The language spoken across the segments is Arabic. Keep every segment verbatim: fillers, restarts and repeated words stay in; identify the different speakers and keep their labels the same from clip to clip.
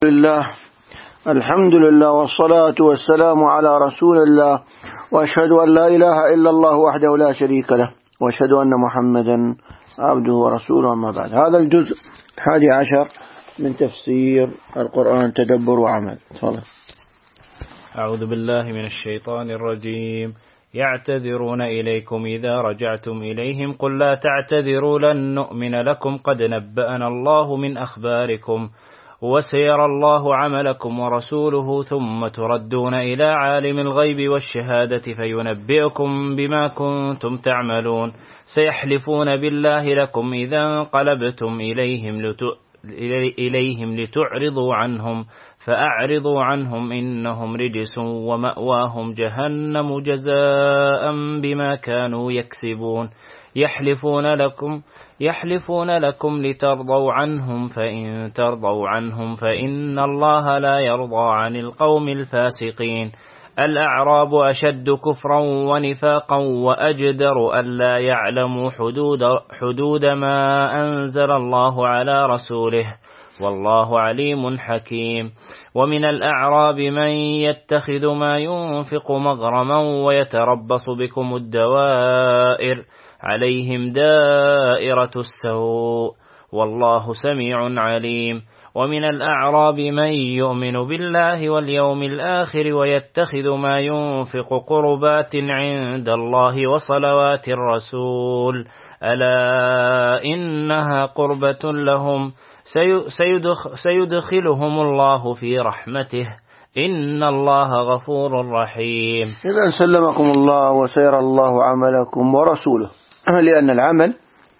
Speaker 1: لله الحمد لله والصلاة والسلام على رسول الله، وأشهد أن لا إله إلا الله وحده لا شريك له، وأشهد أن محمدا عبده ورسوله. أما بعد، هذا الجزء الحادي عشر من تفسير القرآن تدبر وعمل. تفضل.
Speaker 2: أعوذ بالله من الشيطان الرجيم. يعتذرون إليكم إذا رجعتم إليهم قل لا تعتذروا لن نؤمن لكم قد نبأنا الله من أخباركم وسيرى الله عملكم ورسوله ثم تردون إلى عالم الغيب والشهادة فينبئكم بما كنتم تعملون. سيحلفون بالله لكم إذا انقلبتم إليهم, لت... إليهم لتعرضوا عنهم فأعرضوا عنهم إنهم رجس ومأواهم جهنم جزاء بما كانوا يكسبون. يحلفون لكم يحلفون لكم لترضوا عنهم فإن ترضوا عنهم فإن الله لا يرضى عن القوم الفاسقين. الأعراب أشد كفرا ونفاقا وأجدر ألا يعلموا حدود, حدود ما أنزل الله على رسوله والله عليم حكيم. ومن الأعراب من يتخذ ما ينفق مغرما ويتربص بكم الدوائر عليهم دائرة السوء والله سميع عليم. ومن الأعراب من يؤمن بالله واليوم الآخر ويتخذ ما ينفق قربات عند الله وصلوات الرسول ألا إنها قربة لهم سيدخ سيدخلهم الله في رحمته إن الله غفور رحيم.
Speaker 1: إذا سلمكم الله وسيرى الله عملكم ورسوله، لأن العمل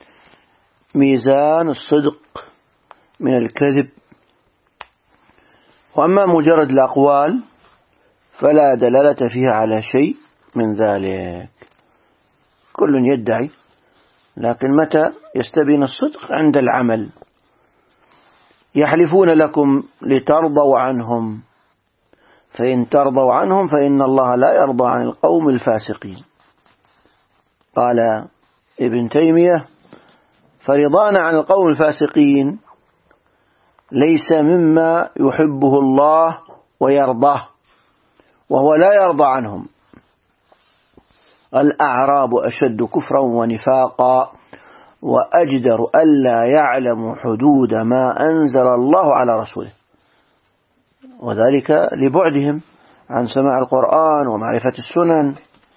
Speaker 1: ميزان الصدق من الكذب، وأما مجرد الأقوال فلا دلالة فيها على شيء من ذلك. كل يدعي، لكن متى يستبين الصدق؟ عند العمل. يحلفون لكم لترضوا عنهم فإن ترضوا عنهم فإن الله لا يرضى عن القوم الفاسقين. قال ابن تيمية: فرضانا عن القوم الفاسقين ليس مما يحبه الله ويرضاه، وهو لا يرضى عنهم. الأعراب أشد كفرا ونفاقا وأجدر ألا يعلموا حدود ما أنزل الله على رسوله، وذلك لبعدهم عن سماع القرآن ومعرفة السنن.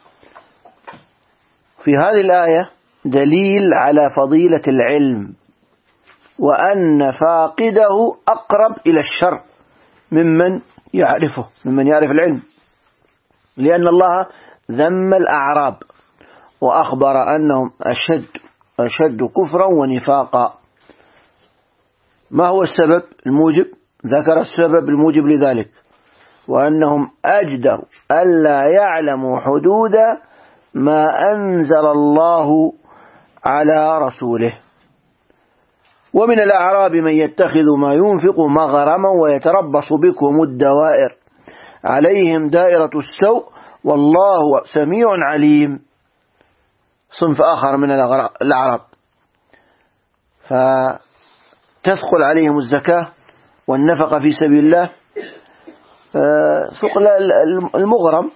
Speaker 1: في هذه الآية دليل على فضيلة العلم، وأن فاقده أقرب إلى الشر ممن يعرفه ممن يعرف العلم، لأن الله ذم الأعراب وأخبر أنهم أشد أشد كفرا ونفاقا. ما هو السبب الموجب؟ ذكر السبب الموجب لذلك، وأنهم أجدر ألا يعلموا حدود ما أنزل الله على رسوله. ومن الأعراب من يتخذ ما ينفق مغرما ويتربص بكم الدوائر عليهم دائرة السوء والله سميع عليم. صنف آخر من الأعراب فتثقل عليهم الزكاة والنفقة في سبيل الله ثقل المغرم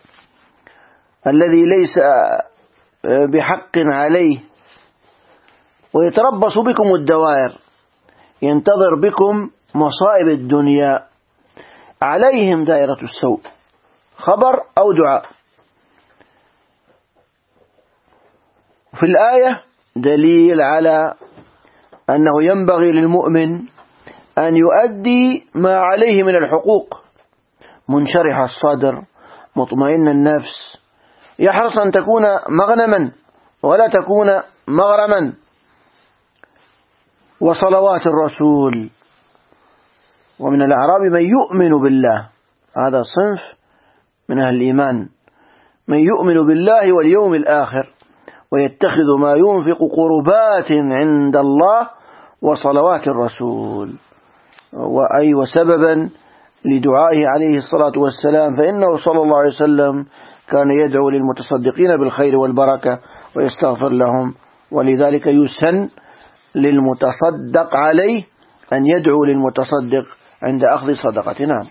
Speaker 1: الذي ليس بحق عليه، ويتربص بكم الدوائر، ينتظر بكم مصائب الدنيا. عليهم دائرة السوء خبر أو دعاء. في الآية دليل على أنه ينبغي للمؤمن أن يؤدي ما عليه من الحقوق، منشرح الصدر مطمئن النفس، يحرص أن تكون مغنما ولا تكون مغرما. وصلوات الرسول. ومن الأعراب من يؤمن بالله، هذا صنف من أهل الإيمان، من يؤمن بالله واليوم الآخر ويتخذ ما ينفق قربات عند الله وصلوات الرسول، وأي وسببا لدعائه عليه الصلاة والسلام، فإنه صلى الله عليه وسلم كان يدعو للمتصدقين بالخير والبركة ويستغفر لهم، ولذلك يسن للمتصدق عليه أن يدعو للمتصدق عند أخذ صدقة. نعم.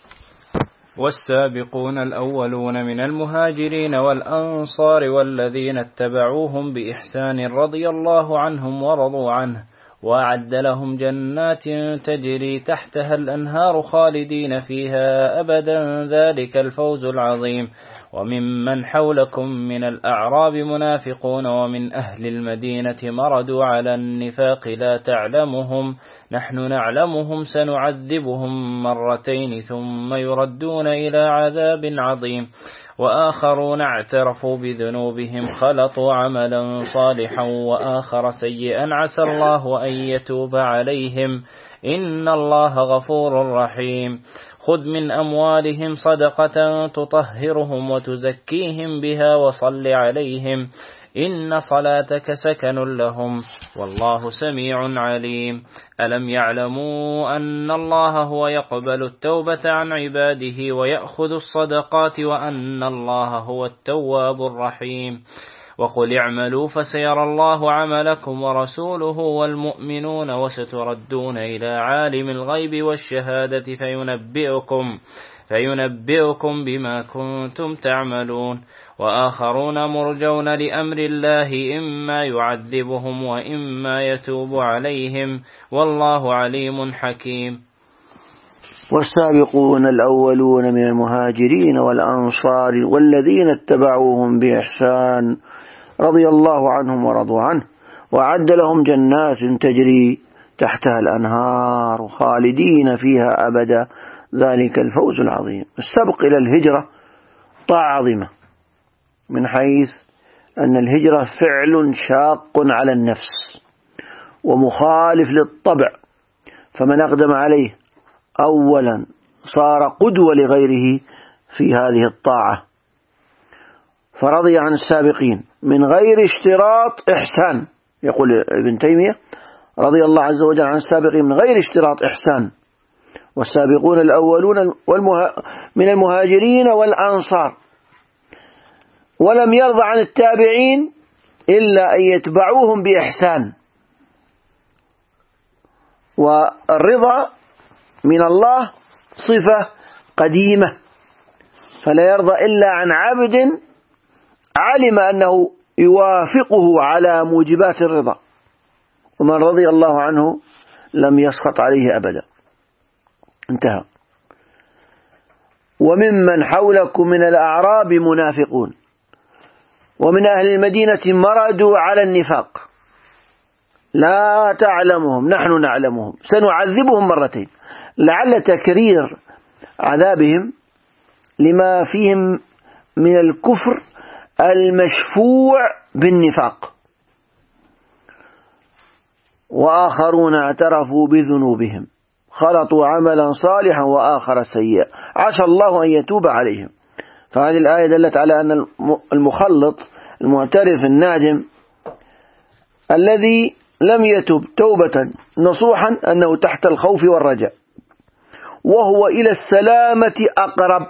Speaker 2: والسابقون الأولون من المهاجرين والأنصار والذين اتبعوهم بإحسان رضي الله عنهم ورضوا عنه وأعد لهم جنات تجري تحتها الأنهار خالدين فيها أبدا ذلك الفوز العظيم. وممن حولكم من الأعراب منافقون ومن أهل المدينة مردوا على النفاق لا تعلمهم نحن نعلمهم سنعذبهم مرتين ثم يردون إلى عذاب عظيم. وآخرون اعترفوا بذنوبهم خلطوا عملا صالحا وآخر سيئا عسى الله أن يتوب عليهم إن الله غفور رحيم. خذ من أموالهم صدقة تطهرهم وتزكيهم بها وصل عليهم إن صلاتك سكن لهم والله سميع عليم. ألم يعلموا أن الله هو يقبل التوبة عن عباده ويأخذ الصدقات وأن الله هو التواب الرحيم. وقل اعملوا فسيرى الله عملكم ورسوله والمؤمنون وستردون إلى عالم الغيب والشهادة فينبئكم, فينبئكم بما كنتم تعملون. وآخرون مرجون لأمر الله إما يعذبهم وإما يتوب عليهم والله عليم حكيم.
Speaker 1: والسابقون الأولون من المهاجرين والأنصار والذين اتبعوهم بإحسان رضي الله عنهم ورضوا عنه وأعد لهم جنات تجري تحتها الأنهار خالدين فيها أبدا ذلك الفوز العظيم. السبق إلى الهجرة طاعة عظيمة من حيث أن الهجرة فعل شاق على النفس ومخالف للطبع، فمن أقدم عليه أولا صار قدوة لغيره في هذه الطاعة. فرضي عن السابقين من غير اشتراط إحسان، يقول ابن تيمية رضي الله عز وجل عن السابقين من غير اشتراط إحسان. والسابقون الأولون من المهاجرين والأنصار، ولم يرضى عن التابعين إلا أن يتبعوهم بإحسان. والرضا من الله صفة قديمة، فلا يرضى إلا عن عبد علم أنه يوافقه على موجبات الرضا، ومن رضي الله عنه لم يسخط عليه أبدا. انتهى. وممن حولكم من الأعراب منافقون ومن أهل المدينة مردوا على النفاق لا تعلمهم نحن نعلمهم سنعذبهم مرتين، لعل تكرير عذابهم لما فيهم من الكفر المشفوع بالنفاق. وآخرون اعترفوا بذنوبهم خلطوا عملا صالحا وآخر سيئا عسى الله أن يتوب عليهم. فهذه الآية دلت على أن المخلط المعترف النادم الذي لم يتب توبة نصوحا أنه تحت الخوف والرجاء، وهو إلى السلامة أقرب.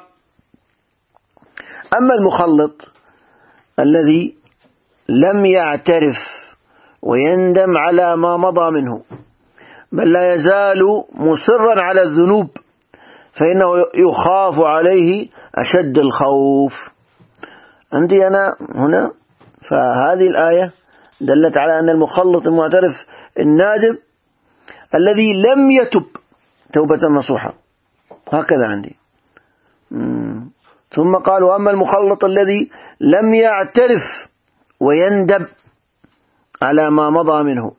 Speaker 1: أما المخلط الذي لم يعترف ويندم على ما مضى منه بل لا يزال مصرا على الذنوب فإنه يخاف عليه أشد الخوف. عندي أنا هنا فهذه الآية دلت على أن المخلط المعترف النادم الذي لم يتب توبة نصوحة، هكذا عندي. ثم قالوا أما المخلط الذي لم يعترف ويندم على ما مضى منه.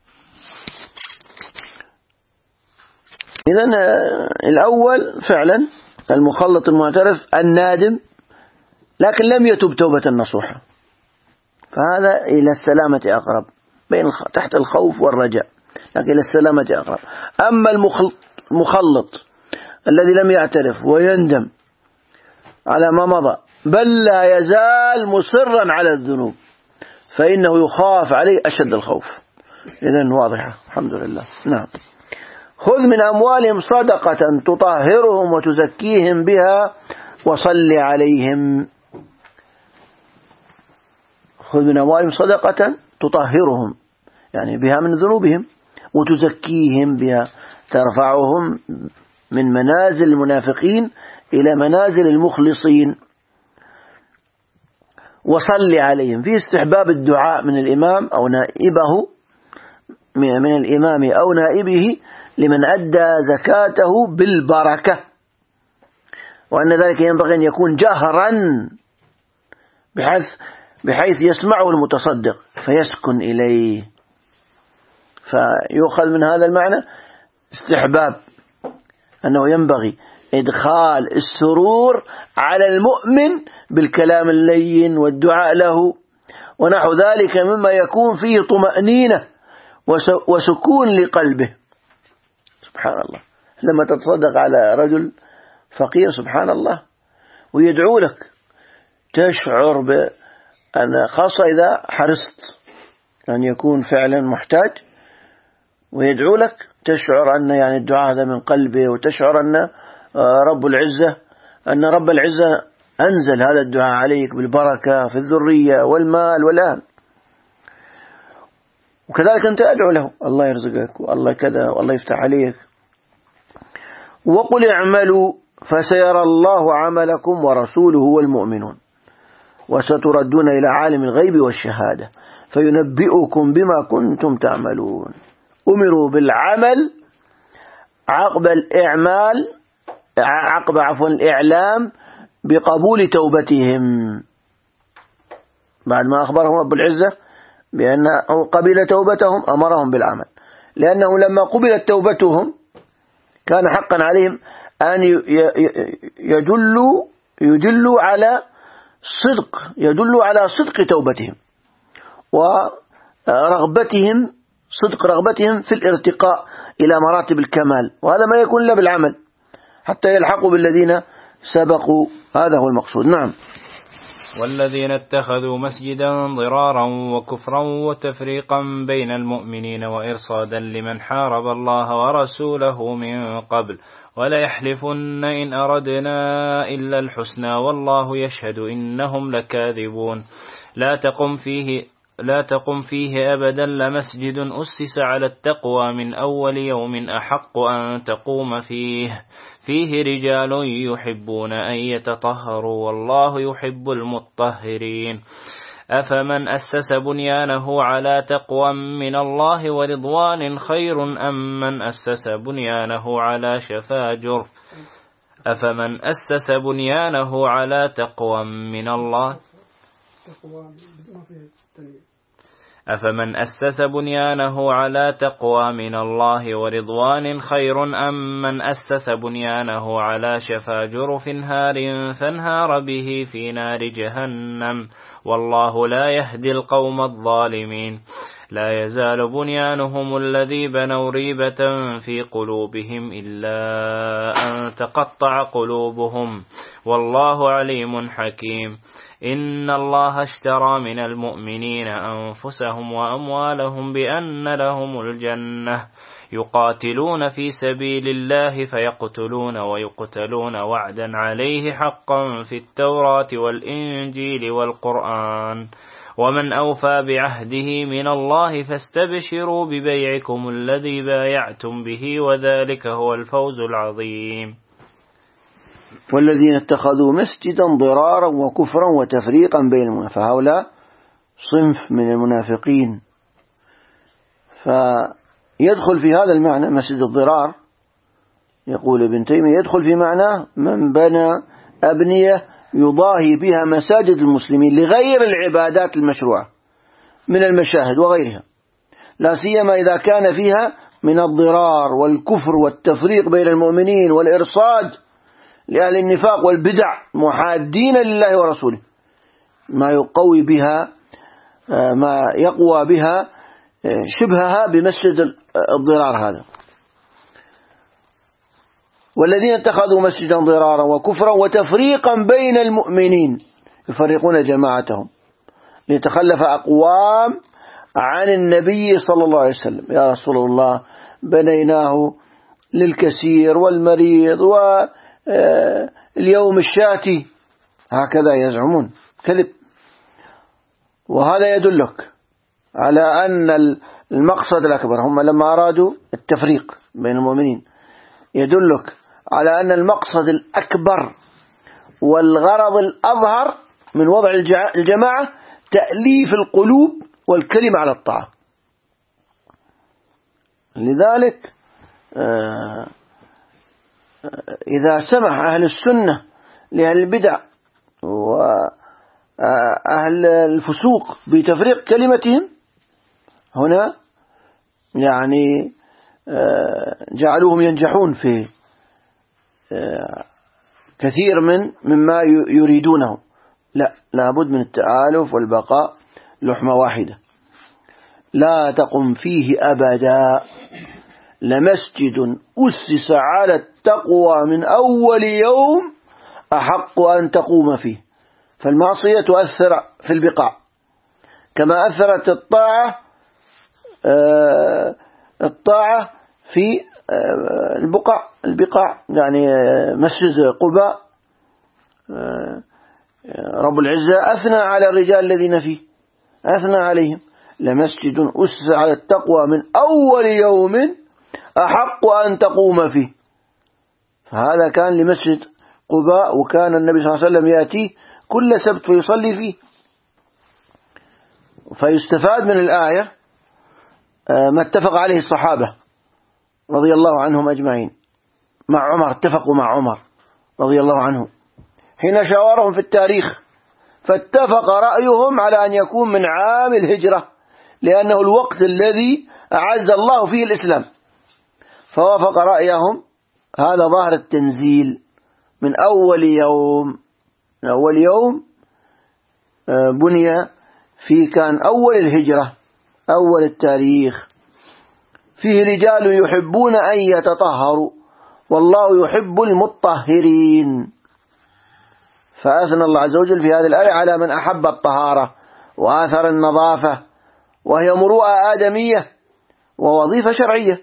Speaker 1: إذن الأول فعلا المخلط المعترف النادم لكن لم يتب توبة نصوحة، فهذا إلى السلامة أقرب، بين تحت الخوف والرجاء لكن إلى السلامة أقرب. أما المخلط الذي لم يعترف ويندم على ما مضى بل لا يزال مصرا على الذنوب فإنه يخاف عليه أشد الخوف. إذن واضحة الحمد لله. نعم. خذ من أموالهم صدقة تطهرهم وتزكيهم بها وصل عليهم. خذ من أموالهم صدقة تطهرهم يعني بها من ذنوبهم وتزكيهم بها ترفعهم من منازل المنافقين إلى منازل المخلصين. وصل عليهم، في استحباب الدعاء من الإمام أو نائبه من الإمام أو نائبه لمن أدى زكاته بالبركة، وأن ذلك ينبغي أن يكون جهرا بحيث بحيث يسمعه المتصدق فيسكن إليه. فيؤخذ من هذا المعنى استحباب أنه ينبغي إدخال السرور على المؤمن بالكلام اللين والدعاء له ونحو ذلك مما يكون فيه طمأنينة وسكون لقلبه. سبحان الله، لما تتصدق على رجل فقير سبحان الله ويدعو لك تشعر بأن، خاصة إذا حرصت أن يكون فعلا محتاج ويدعو لك، تشعر أن يعني الدعاء هذا من قلبه، وتشعر أن رب العزة أن رب العزة أنزل هذا الدعاء عليك بالبركة في الذرية والمال والآن. وكذلك أنت أدعو له الله يرزقك والله كذا والله يفتح عليك. وقل اعملوا فسيرى الله عملكم ورسوله والمؤمنون وستردون إلى عالم الغيب والشهادة فينبئكم بما كنتم تعملون. أمروا بالعمل عقب الإعمال عقب عفوا الإعلام بقبول توبتهم، بعد ما أخبرهم رب العزة بأنه قبل توبتهم أمرهم بالعمل، لأنه لما قبلت توبتهم كان حقا عليهم أن يدلوا يدلوا على صدق يدلوا على صدق توبتهم ورغبتهم صدق رغبتهم في الارتقاء إلى مراتب الكمال، وهذا ما يكون إلا بالعمل حتى يلحقوا بالذين سبقوا. هذا هو المقصود. نعم.
Speaker 2: والذين اتخذوا مسجدا ضرارا وكفرا وتفريقا بين المؤمنين وإرصادا لمن حارب الله ورسوله من قبل وليحلفن إن أردنا إلا الحسنى والله يشهد إنهم لكاذبون. لا تقم فيه لا تقم فيه أبدا لمسجد أسس على التقوى من أول يوم أحق أن تقوم فيه فيه رجال يحبون أن يتطهروا والله يحب المطهرين. أفمن أسس بنيانه على تقوى من الله ورضوان خير أم من أسس بنيانه على شفا جرف أفمن أسس بنيانه على تقوى من الله أفمن أسس بنيانه على تقوى من الله ورضوان خير أم من أسس بنيانه على شفا جرف هار فانهار به في نار جهنم والله لا يهدي القوم الظالمين. لا يزال بنيانهم الذي بنوا ريبة في قلوبهم إلا أن تقطع قلوبهم والله عليم حكيم. إن الله اشترى من المؤمنين أنفسهم وأموالهم بأن لهم الجنة يقاتلون في سبيل الله فيقتلون ويقتلون وعدا عليه حقا في التوراة والإنجيل والقرآن ومن أوفى بعهده من الله فاستبشروا ببيعكم الذي بايعتم به وذلك هو الفوز العظيم.
Speaker 1: والذين اتخذوا مسجدا ضرارا وكفرا وتفريقا بين المنافقين، فهؤلاء صنف من المنافقين. فيدخل في هذا المعنى مسجد الضرار، يقول ابن تيمية يدخل في معناه من بنى أبنية يضاهي بها مساجد المسلمين لغير العبادات المشروعة من المشاهد وغيرها، لا سيما إذا كان فيها من الضرار والكفر والتفريق بين المؤمنين والإرصاد لأهل النفاق والبدع محادين لله ورسوله، ما يقوي بها ما يقوى بها شبهها بمسجد الضرار هذا. والذين اتخذوا مسجدا ضرارا وكفرا وتفريقا بين المؤمنين يفرقون جماعتهم ليتخلف أقوام عن النبي صلى الله عليه وسلم. يا رسول الله بنيناه للكثير والمريض واليوم الشاتي، هكذا يزعمون، كذب. وهذا يدلك على أن المقصد الأكبر هم لما أرادوا التفريق بين المؤمنين، يدلك على أن المقصد الأكبر والغرض الأظهر من وضع الجماعة تأليف القلوب والكلمة على الطاعة. لذلك إذا سمح أهل السنة لأهل البدع وأهل الفسوق بتفريق كلمتهم هنا يعني جعلوهم ينجحون في كثير من مما يريدونه. لا، لابد من التآلف والبقاء لحمة واحدة. لا تقم فيه أبدا لمسجد أسس على التقوى من أول يوم أحق أن تقوم فيه. فالمعصية تؤثر في البقاع كما أثرت الطاعة الطاعة في البقاع البقاع يعني مسجد قباء رب العزة أثنى على الرجال الذين فيه، أثنى عليهم: لمسجد أسس على التقوى من أول يوم أحق أن تقوم فيه. فهذا كان لمسجد قباء، وكان النبي صلى الله عليه وسلم يأتيه كل سبت فيصلي فيه. فيستفاد من الآية ما اتفق عليه الصحابة رضي الله عنهم أجمعين مع عمر، اتفقوا مع عمر رضي الله عنه حين شاورهم في التاريخ، فاتفق رأيهم على أن يكون من عام الهجرة لأنه الوقت الذي أعز الله فيه الإسلام، فوافق رأيهم. هذا ظاهر التنزيل من أول يوم من أول يوم بني فيه، كان أول الهجرة أول التاريخ. فيه رجال يحبون أن يتطهروا والله يحب المطهرين. فأثنى الله عز وجل في هذه الآية على من أحب الطهارة وآثر النظافة، وهي مروءة آدمية ووظيفة شرعية.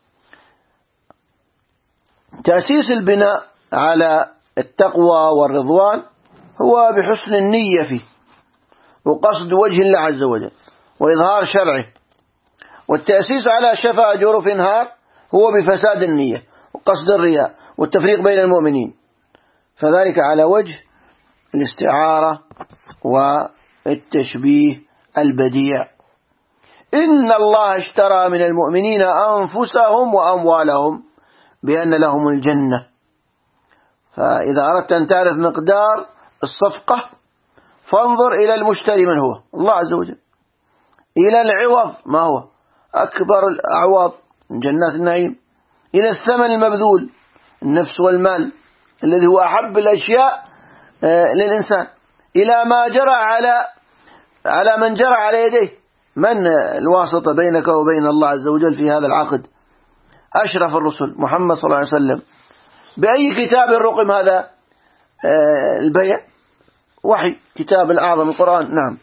Speaker 1: تأسيس البناء على التقوى والرضوان هو بحسن النية فيه وقصد وجه الله عز وجل وإظهار شرعه، والتأسيس على شفا جرف هار هو بفساد النية وقصد الرياء والتفريق بين المؤمنين، فذلك على وجه الاستعارة والتشبيه البديع. إن الله اشترى من المؤمنين أنفسهم وأموالهم بأن لهم الجنة. فإذا أردت أن تعرف مقدار الصفقة فانظر إلى المشتري من هو الله عز وجل، إلى العوض ما هو أكبر الأعواض من جنات النعيم، إلى الثمن المبذول النفس والمال الذي هو أحب الأشياء للإنسان، إلى ما جرى على على من جرى على يديه. من الواسطة بينك وبين الله عز وجل في هذا العقد؟ أشرف الرسل محمد صلى الله عليه وسلم. بأي كتاب رقم هذا البيع؟ وحي، كتاب الأعظم القرآن. نعم.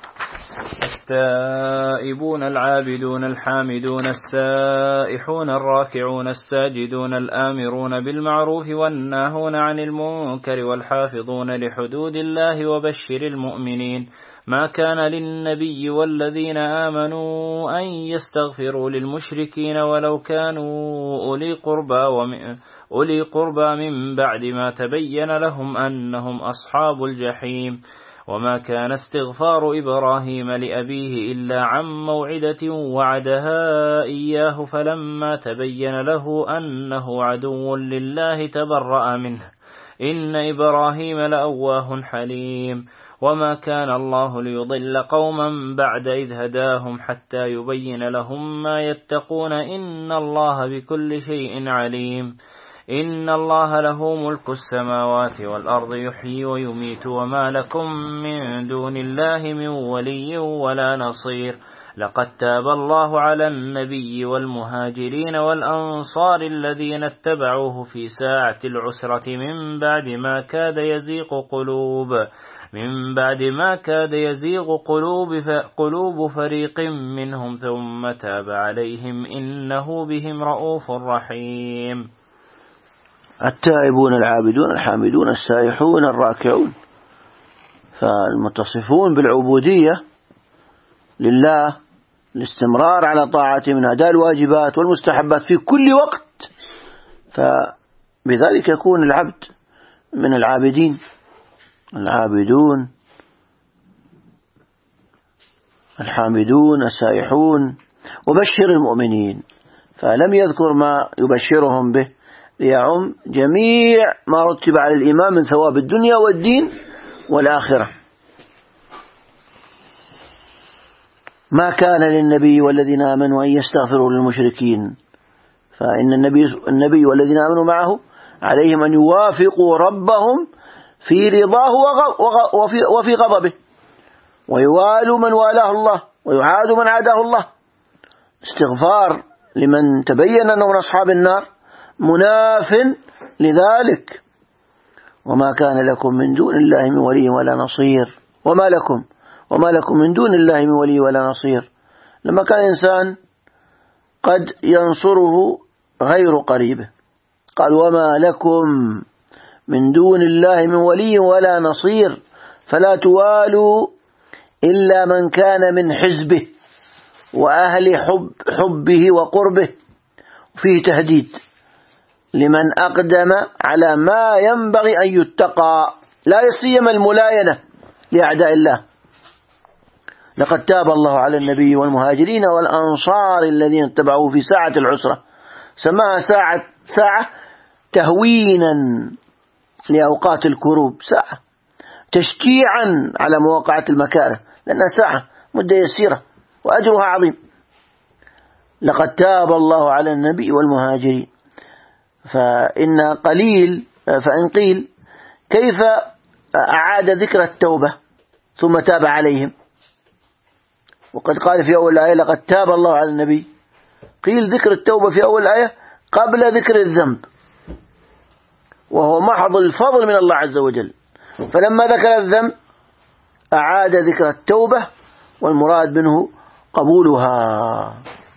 Speaker 2: التائبون العابدون الحامدون السائحون الراكعون الساجدون الآمرون بالمعروف والناهون عن المنكر والحافظون لحدود الله وبشر المؤمنين. ما كان للنبي والذين آمنوا أن يستغفروا للمشركين ولو كانوا أولي قربى ومن أولي قربى من بعد ما تبين لهم أنهم أصحاب الجحيم. وما كان استغفار إبراهيم لأبيه إلا عن موعدة وعدها إياه فلما تبين له أنه عدو لله تبرأ منه إن إبراهيم لأواه حليم. وما كان الله ليضل قوما بعد إذ هداهم حتى يبين لهم ما يتقون إن الله بكل شيء عليم. إن الله له ملك السماوات والأرض يحيي ويميت وما لكم من دون الله من ولي ولا نصير. لقد تاب الله على النبي والمهاجرين والأنصار الذين اتبعوه في ساعة العسرة من بعد ما كاد يزيغ قلوب من بعد ما كاد يزيغ قلوب قلوب فريق منهم ثم تاب عليهم إنه بهم رؤوف رحيم.
Speaker 1: التائبون العابدون الحامدون السائحون الراكعون، فالمتصفون بالعبودية لله الاستمرار على طاعته من أداء الواجبات والمستحبات في كل وقت، بذلك يكون العبد من العابدين العابدون الحامدون السائحون. وبشر المؤمنين، فلم يذكر ما يبشرهم به ليعم جميع ما رتب على الإيمان من ثواب الدنيا والدين والآخرة. ما كان للنبي والذين آمنوا أن يستغفروا للمشركين، فإن النبي, النبي والذين آمنوا معه عليهم أن يوافقوا ربهم في رضاه وفي, وفي غضبه، ويوالوا من والاه الله ويعادوا من عاداه الله. استغفار لمن تبين أنه من أصحاب النار مناف لذلك. وما كان لكم من دون الله من ولي ولا نصير. وما لكم وما لكم من دون الله من ولي ولا نصير، لما كان الإنسان قد ينصره غير قريبه. قال وما لكم من دون الله من ولي ولا نصير، فلا توالوا إلا من كان من حزبه وأهل حب حبه وقربه. فيه تهديد لمن أقدم على ما ينبغي أن يتقى، لا سيما الملاينة لأعداء الله. لقد تاب الله على النبي والمهاجرين والأنصار الذين اتبعوه في ساعة العسرة. سماها ساعة ساعة تهوينا لأوقات الكروب، ساعة تشجيعا على مواقعة المكاره، لأنها ساعة مدة يسيرة وأجرها عظيم. لقد تاب الله على النبي والمهاجرين. فإن قليل فإن قيل كيف أعاد ذكر التوبة ثم تاب عليهم، وقد قال في أول الآية لقد تاب الله على النبي. قيل ذكر التوبة في أول الآية قبل ذكر الذنب، وهو محض الفضل من الله عز وجل. فلما ذكر الذنب أعاد ذكر التوبة، والمراد منه قبولها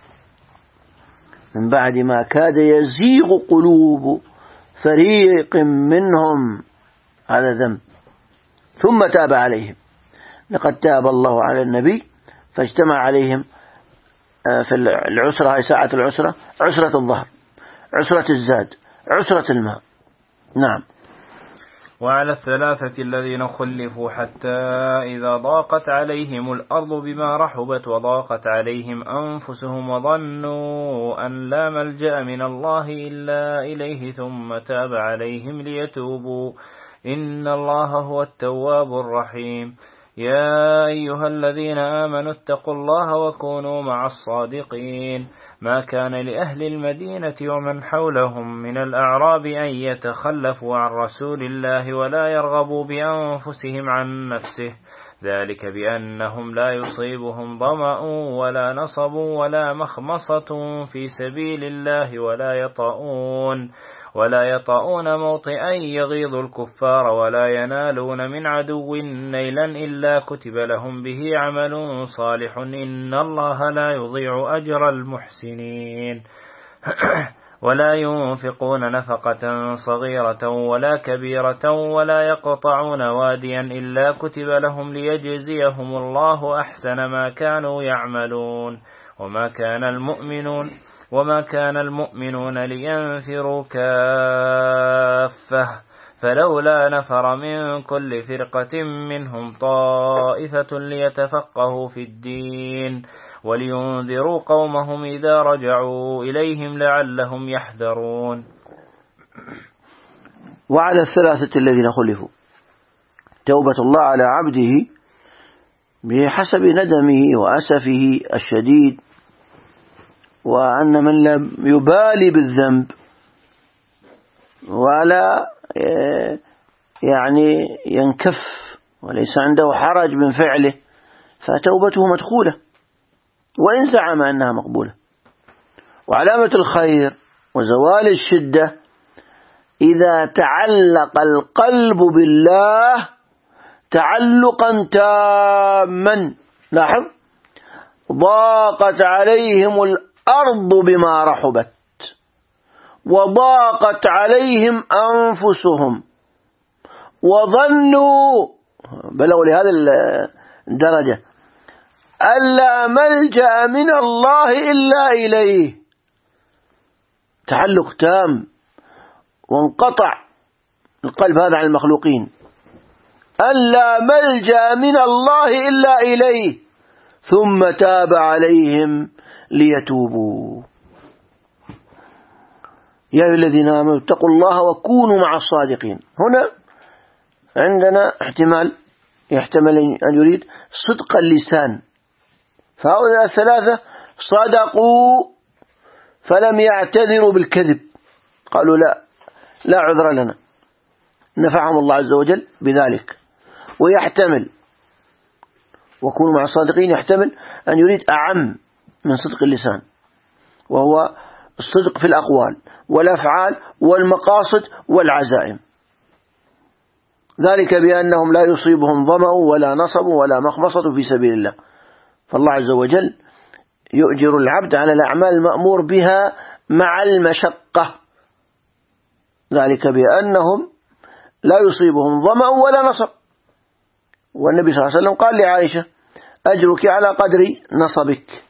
Speaker 1: من بعد ما كاد يزيغ قلوب فريق منهم، هذا ذنب، ثم تاب عليهم. لقد تاب الله على النبي فاجتمع عليهم في العسرة، هي ساعة العسرة، عسرة الظهر، عسرة الزاد، عسرة الماء. نعم.
Speaker 2: وعلى الثلاثة الذين خلفوا حتى إذا ضاقت عليهم الأرض بما رحبت وضاقت عليهم أنفسهم وظنوا أن لا ملجأ من الله إلا إليه ثم تاب عليهم ليتوبوا إن الله هو التواب الرحيم. يا أيها الذين آمنوا اتقوا الله وكونوا مع الصادقين. ما كان لأهل المدينة ومن حولهم من الأعراب أن يتخلفوا عن رسول الله ولا يرغبوا بأنفسهم عن نفسه، ذلك بأنهم لا يصيبهم ظمأ ولا نصب ولا مخمصة في سبيل الله ولا يطؤون ولا يطؤون موطئا يغيظ الكفار ولا ينالون من عدو نيلا إلا كتب لهم به عمل صالح إن الله لا يضيع أجر المحسنين. ولا ينفقون نفقة صغيرة ولا كبيرة ولا يقطعون واديا إلا كتب لهم ليجزيهم الله أحسن ما كانوا يعملون. وما كان المؤمنون وما كان المؤمنون لينفروا كافة فلولا نفر من كل فرقة منهم طائفة ليتفقهوا في الدين ولينذروا قومهم إذا رجعوا إليهم لعلهم يحذرون.
Speaker 1: وعلى الثلاثة الذين خلفوا توبة الله على عبده بحسب ندمه وأسفه الشديد، وأن من لم يبالي بالذنب ولا يعني ينكف وليس عنده حرج من فعله فتوبته مدخولة وإن زعم أنها مقبولة. وعلامة الخير وزوال الشدة إذا تعلق القلب بالله تعلقا تاما. لاحظ ضاقت عليهم الأرض بما رحبت وضاقت عليهم أنفسهم وظنوا، بلغوا لهذا الدرجة، ألا ملجأ من الله إلا إليه. تعلق تام وانقطع القلب هذا عن المخلوقين، أن لا ملجأ من الله إلا إليه، ثم تاب عليهم ليتوبوا. يا أيها الذين آمنوا اتقوا الله وكونوا مع الصادقين. هنا عندنا احتمال يحتمل أن يريد صدق اللسان، فهؤلاء الثلاثة صدقوا فلم يعتذروا بالكذب، قالوا لا لا عذر لنا، نفعهم الله عز وجل بذلك. ويحتمل وكونوا مع الصادقين يحتمل أن يريد أعم من صدق اللسان، وهو الصدق في الأقوال والأفعال والمقاصد والعزائم، ذلك بأنهم لا يصيبهم ظمأ ولا نصب ولا مخمصة في سبيل الله، فالله عز وجل يؤجر العبد على الأعمال المأمور بها مع المشقة، ذلك بأنهم لا يصيبهم ظمأ ولا نصب. والنبي صلى الله عليه وسلم قال لعائشة: أجرك على قدر نصبك،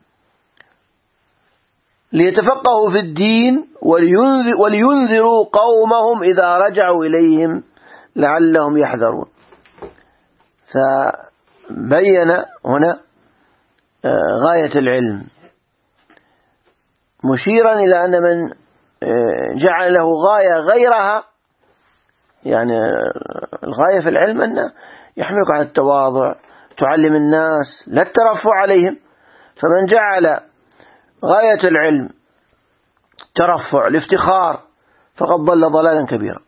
Speaker 1: ليتفقهوا في الدين ولينذروا قومهم إذا رجعوا إليهم لعلهم يحذرون. فبين هنا غاية العلم، مشيرا إلى أن من جعل له غاية غيرها، يعني الغاية في العلم أن يحملك على التواضع، تعلم الناس لا الترفع عليهم. فمن جعل غاية العلم ترفع الافتخار فقد ضل ضلالا كبيرا.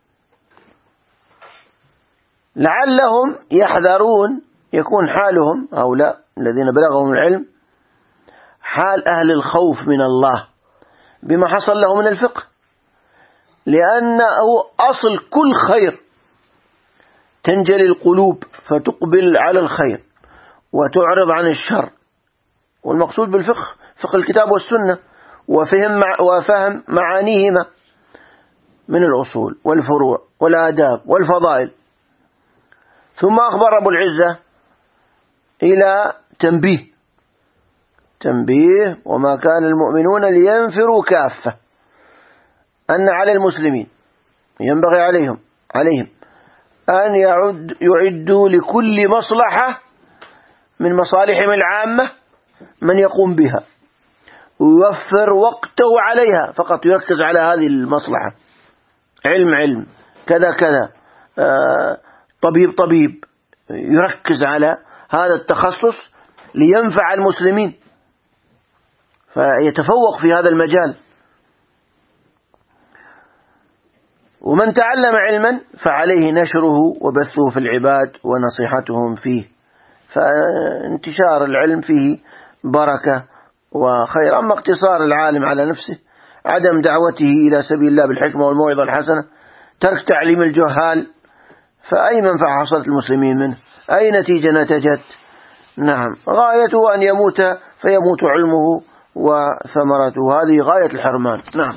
Speaker 1: لعلهم يحذرون، يكون حالهم هؤلاء الذين بلغهم العلم حال أهل الخوف من الله بما حصل له من الفقه، لأنه أصل كل خير تنجلي القلوب فتقبل على الخير وتعرض عن الشر. والمقصود بالفقه فقه الكتاب والسنة وفهم وفهم معانيهما من الأصول والفروع والآداب والفضائل. ثم أخبر رب العزة إلى تنبيه تنبيه وما كان المؤمنون لينفروا كافة، أن على المسلمين ينبغي عليهم عليهم أن يعد يعدوا لكل مصلحة من مصالحهم العامة من يقوم بها ويوفر وقته عليها، فقط يركز على هذه المصلحة، علم علم كذا كذا، آه طبيب طبيب، يركز على هذا التخصص لينفع المسلمين، فيتفوق في هذا المجال. ومن تعلم علما فعليه نشره وبثه في العباد ونصيحتهم فيه، فانتشار العلم فيه بركة وخير. أما اقتصار العالم على نفسه، عدم دعوته إلى سبيل الله بالحكمة والموعظة الحسنة، ترك تعليم الجهال، فأي منفعة حصلت المسلمين منه؟ أي نتيجة نتجت؟ نعم، غايته أن يموت فيموت علمه وثمرته، هذه غاية الحرمان. نعم.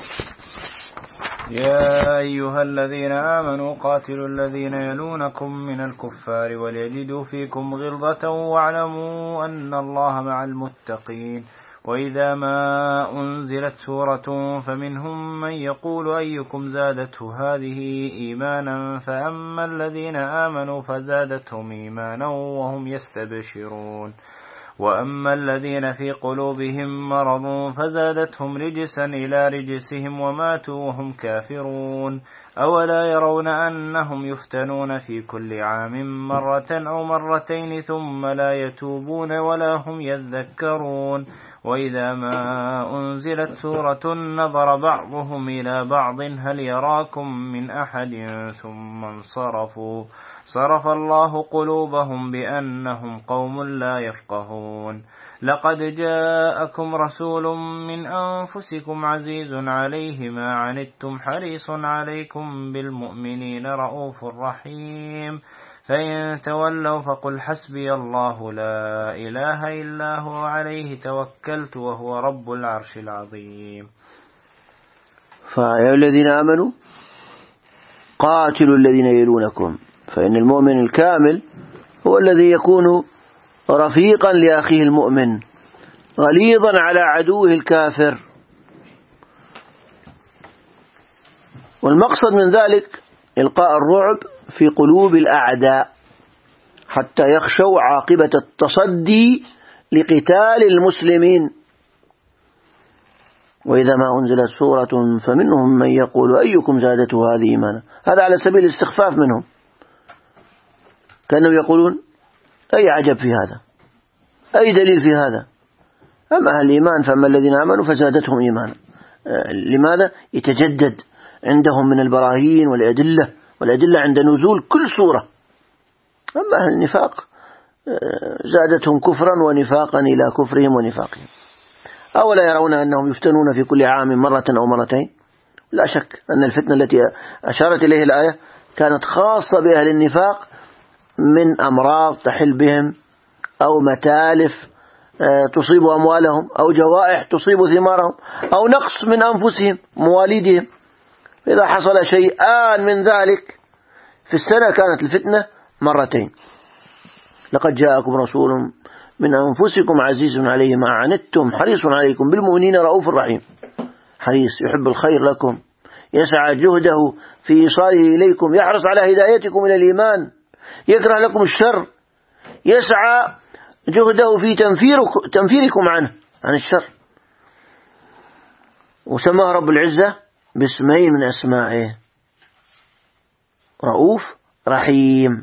Speaker 2: يا أيها الذين آمنوا قاتلوا الذين يلونكم من الكفار وليجدوا فيكم غلظة واعلموا أن الله مع المتقين. وإذا ما أنزلت سورة فمنهم من يقول أيكم زادته هذه إيمانا، فأما الذين آمنوا فزادتهم إيمانا وهم يستبشرون، وأما الذين في قلوبهم مرض فزادتهم رجسا إلى رجسهم وماتوا وهم كافرون. أولا يرون أنهم يفتنون في كل عام مرة أو مرتين ثم لا يتوبون ولا هم يذكرون. وإذا ما أنزلت سورة نظر بعضهم إلى بعض هل يراكم من أحد ثم انصرفوا، صرف الله قلوبهم بأنهم قوم لا يفقهون. لقد جاءكم رسول من أنفسكم عزيز عليه ما عنتم حريص عليكم بالمؤمنين رؤوف رحيم، فإن تولوا فقل حسبي الله لا إله إلا هو عليه توكلت وهو رب العرش العظيم.
Speaker 1: فيا الذين آمنوا قاتلوا الذين يلونكم، فإن المؤمن الكامل هو الذي يكون رفيقا لأخيه المؤمن غليظا على عدوه الكافر. والمقصد من ذلك إلقاء الرعب في قلوب الأعداء حتى يخشوا عاقبة التصدي لقتال المسلمين. وإذا ما أنزلت سورة فمنهم من يقول أيكم زادته هذه إيمانا، هذا على سبيل الاستخفاف منهم، كانوا يقولون أي عجب في هذا، أي دليل في هذا، أما أهل الإيمان فأما الذين آمنوا فزادتهم إيمانا. لماذا؟ يتجدد عندهم من البراهين والأدلة، والأدلة عند نزول كل سورة. أما أهل النفاق زادتهم كفرا ونفاقا إلى كفرهم ونفاقهم. أولا يرون أنهم يفتنون في كل عام مرة أو مرتين؟ لا شك أن الفتنة التي أشارت إليه الآية كانت خاصة بأهل النفاق من أمراض تحل بهم، أو متالف تصيب أموالهم، أو جوائح تصيب ثمارهم، أو نقص من أنفسهم مواليدهم. إذا حصل شيئان من ذلك في السنة كانت الفتنة مرتين. لقد جاءكم رسول من أنفسكم عزيز عليه ما عنتم حريص عليكم بالمؤمنين رؤوف رحيم. حريص، يحب الخير لكم، يسعى جهده في إيصاله إليكم، يحرص على هدايتكم إلى الإيمان، يكره لكم الشر، يسعى جهده في تنفيركم عنه عن الشر. وسماه رب العزة باسمين من أسمائه، رؤوف رحيم.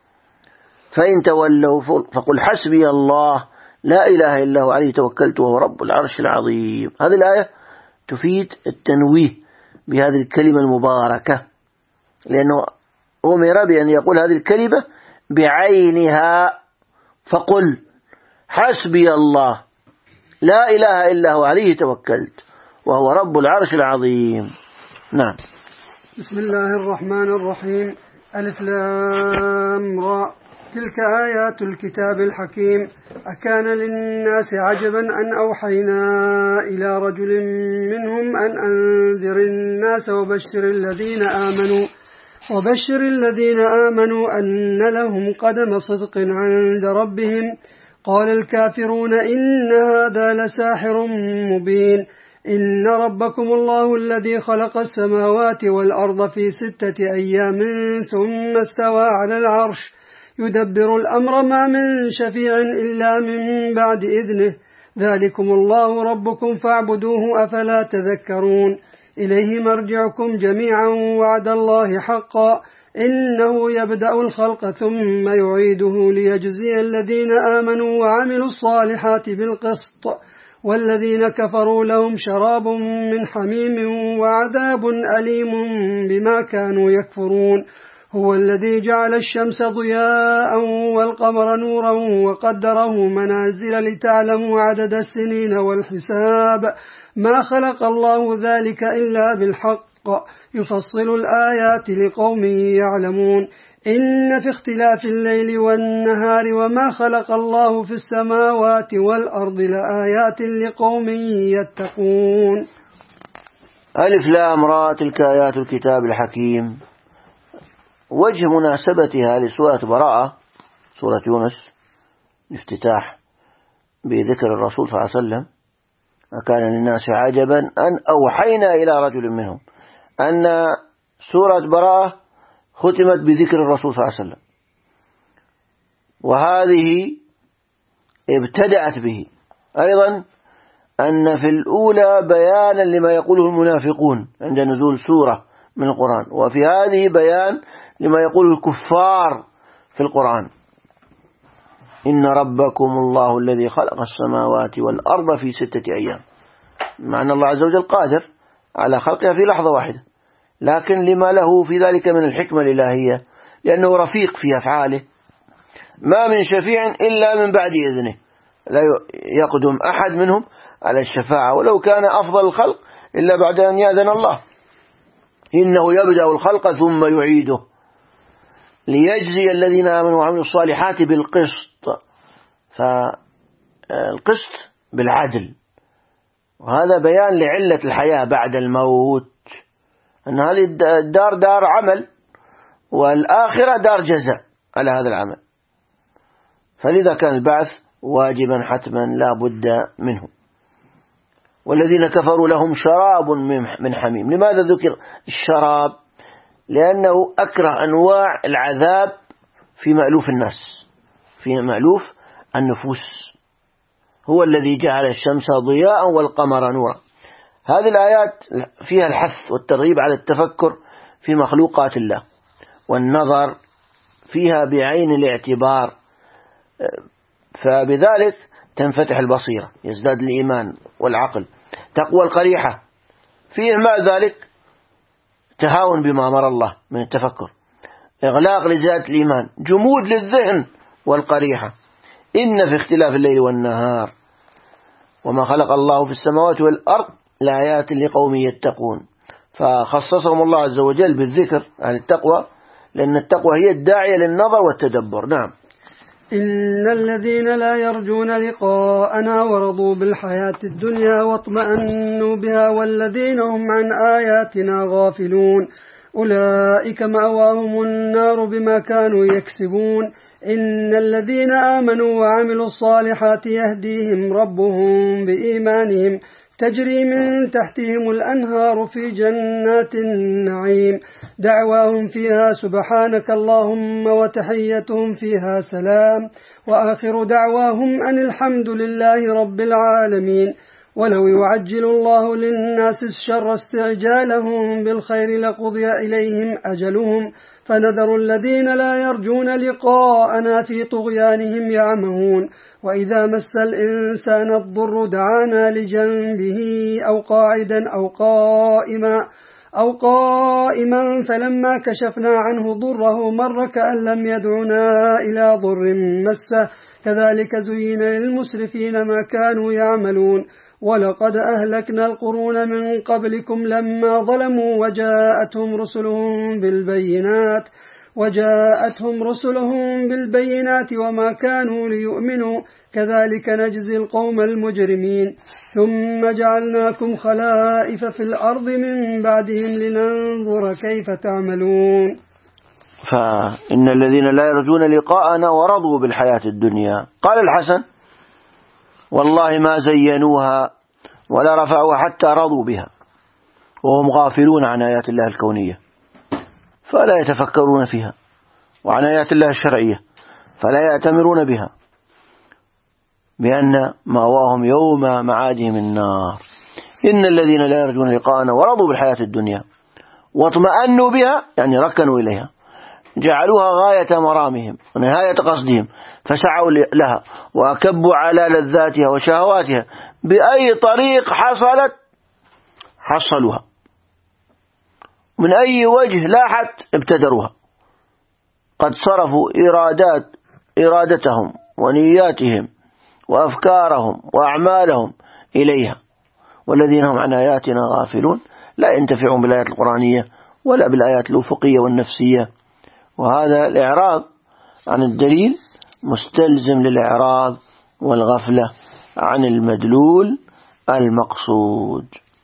Speaker 1: فإن تولوا فقل حسبي الله لا إله إلا هو عليه توكلت وهو رب العرش العظيم. هذه الآية تفيد التنويه بهذه الكلمة المباركة، لأنه أمر بأن يقول هذه الكلمة بعينها، فقل حسبي الله لا إله إلا هو عليه توكلت وهو رب العرش العظيم. نعم.
Speaker 3: بسم الله الرحمن الرحيم. ألف لام را، تلك آيات الكتاب الحكيم. أكان للناس عجبا أن أوحينا إلى رجل منهم أن أنذر الناس وبشر الذين آمنوا وبشر الذين آمنوا أن لهم قدم صدق عند ربهم. قال الكافرون إن هذا لساحر مبين. إن ربكم الله الذي خلق السماوات والأرض في ستة أيام ثم استوى على العرش يدبر الأمر ما من شفيع إلا من بعد إذنه ذلكم الله ربكم فاعبدوه أفلا تذكرون. إليه مرجعكم جميعا وعد الله حقا إنه يبدأ الخلق ثم يعيده ليجزي الذين آمنوا وعملوا الصالحات بالقسط والذين كفروا لهم شراب من حميم وعذاب أليم بما كانوا يكفرون. هو الذي جعل الشمس ضياء والقمر نورا وقدره منازل لتعلموا عدد السنين والحساب ما خلق الله ذلك إلا بالحق يفصل الآيات لقوم يعلمون. إن في اختلاف الليل والنهار وما خلق الله في السماوات والأرض لآيات لقوم يتقون.
Speaker 1: ألف لام را، تلك آيات الكتاب الحكيم. وجه مناسبتها لسورة براءة سورة يونس الافتتاح بذكر الرسول صلى الله عليه وسلم، أكان للناس عجبا أن أوحينا إلى رجل منهم، أن سورة براءة ختمت بذكر الرسول صلى الله عليه وسلم، وهذه ابتدأت به. أيضا أن في الأولى بيانا لما يقوله المنافقون عند نزول سورة من القرآن، وفي هذه بيان لما يقول الكفار في القرآن. إن ربكم الله الذي خلق السماوات والأرض في ستة أيام، مع أن الله عز وجل قادر على خلقها في لحظة واحدة، لكن لما له في ذلك من الحكمة الإلهية، لأنه رفيق في أفعاله. ما من شفيع إلا من بعد إذنه، لا يقدم أحد منهم على الشفاعة ولو كان أفضل الخلق إلا بعد أن يأذن الله. إنه يبدأ الخلق ثم يعيده ليجزي الذين آمنوا وعملوا الصالحات بالقسط، فالقسط بالعدل، وهذا بيان لعلة الحياة بعد الموت، أن هذه الدار دار عمل والآخرة دار جزاء على هذا العمل، فلذا كان البعث واجبا حتما لا بد منه. والذين كفروا لهم شراب من حميم. لماذا ذكر الشراب؟ لأنه أكره أنواع العذاب في مألوف الناس، في مألوف النفوس. هو الذي جعل الشمس ضياء والقمر نورا. هذه الآيات فيها الحث والترغيب على التفكر في مخلوقات الله والنظر فيها بعين الاعتبار، فبذلك تنفتح البصيرة، يزداد الإيمان والعقل. تقوى القريحة فيه مع ذلك تهاون بما أمر الله من التفكر، إغلاق لزيادة الإيمان، جمود للذهن والقريحة. إن في اختلاف الليل والنهار وما خلق الله في السماوات والأرض لآيات لقوم يتقون. فخصصهم الله عز وجل بالذكر عن التقوى، لأن التقوى هي الداعية للنظر والتدبر. نعم.
Speaker 3: إن الذين لا يرجون لقاءنا ورضوا بالحياة الدنيا واطمأنوا بها والذين هم عن آياتنا غافلون أولئك مأواهم النار بما كانوا يكسبون. إن الذين آمنوا وعملوا الصالحات يهديهم ربهم بإيمانهم تجري من تحتهم الأنهار في جنات النعيم دعواهم فيها سبحانك اللهم وتحيتهم فيها سلام وآخر دعواهم أن الحمد لله رب العالمين. ولو يعجل الله للناس الشر استعجالهم بالخير لقضي إليهم أجلهم فنذر الذين لا يرجون لقاءنا في طغيانهم يعمهون. وإذا مس الإنسان الضر دعانا لجنبه أو قاعدا أو قائما أو قائما فلما كشفنا عنه ضره مر كأن لم يدعنا إلى ضر مسه كذلك زين للمسرفين ما كانوا يعملون. ولقد أهلكنا القرون من قبلكم لما ظلموا وجاءتهم رسلهم بالبينات وجاءتهم رسلهم بالبينات وما كانوا ليؤمنوا كذلك نجزي القوم المجرمين. ثم جعلناكم خلائف في الأرض من بعدهم لننظر كيف تعملون.
Speaker 1: فإن الذين لا يرجون لقاءنا ورضوا بالحياة الدنيا. قال الحسن والله ما زينوها ولا رفعوها حتى رضوا بها وهم غافلون عن آيات الله الكونية فلا يتفكرون فيها، وعن آيات الله الشرعية فلا يأتمرون بها، بأن مأواهم يوم معادهم النار. إن الذين لا يرجون لقاءنا ورضوا بالحياة الدنيا واطمأنوا بها يعني ركنوا إليها جعلوها غاية مرامهم ونهاية قصدهم فسعوا لها وأكبوا على لذاتها وشهواتها بأي طريق حصلت حصلوها، من أي وجه لاحت ابتدروها. قد صرفوا إرادات إرادتهم ونياتهم وأفكارهم وأعمالهم إليها، والذين هم عن آياتنا غافلون لا ينتفعون بالآيات القرآنية ولا بالآيات الأفقية والنفسية. وهذا الإعراض عن الدليل مستلزم للإعراض والغفلة عن المدلول المقصود.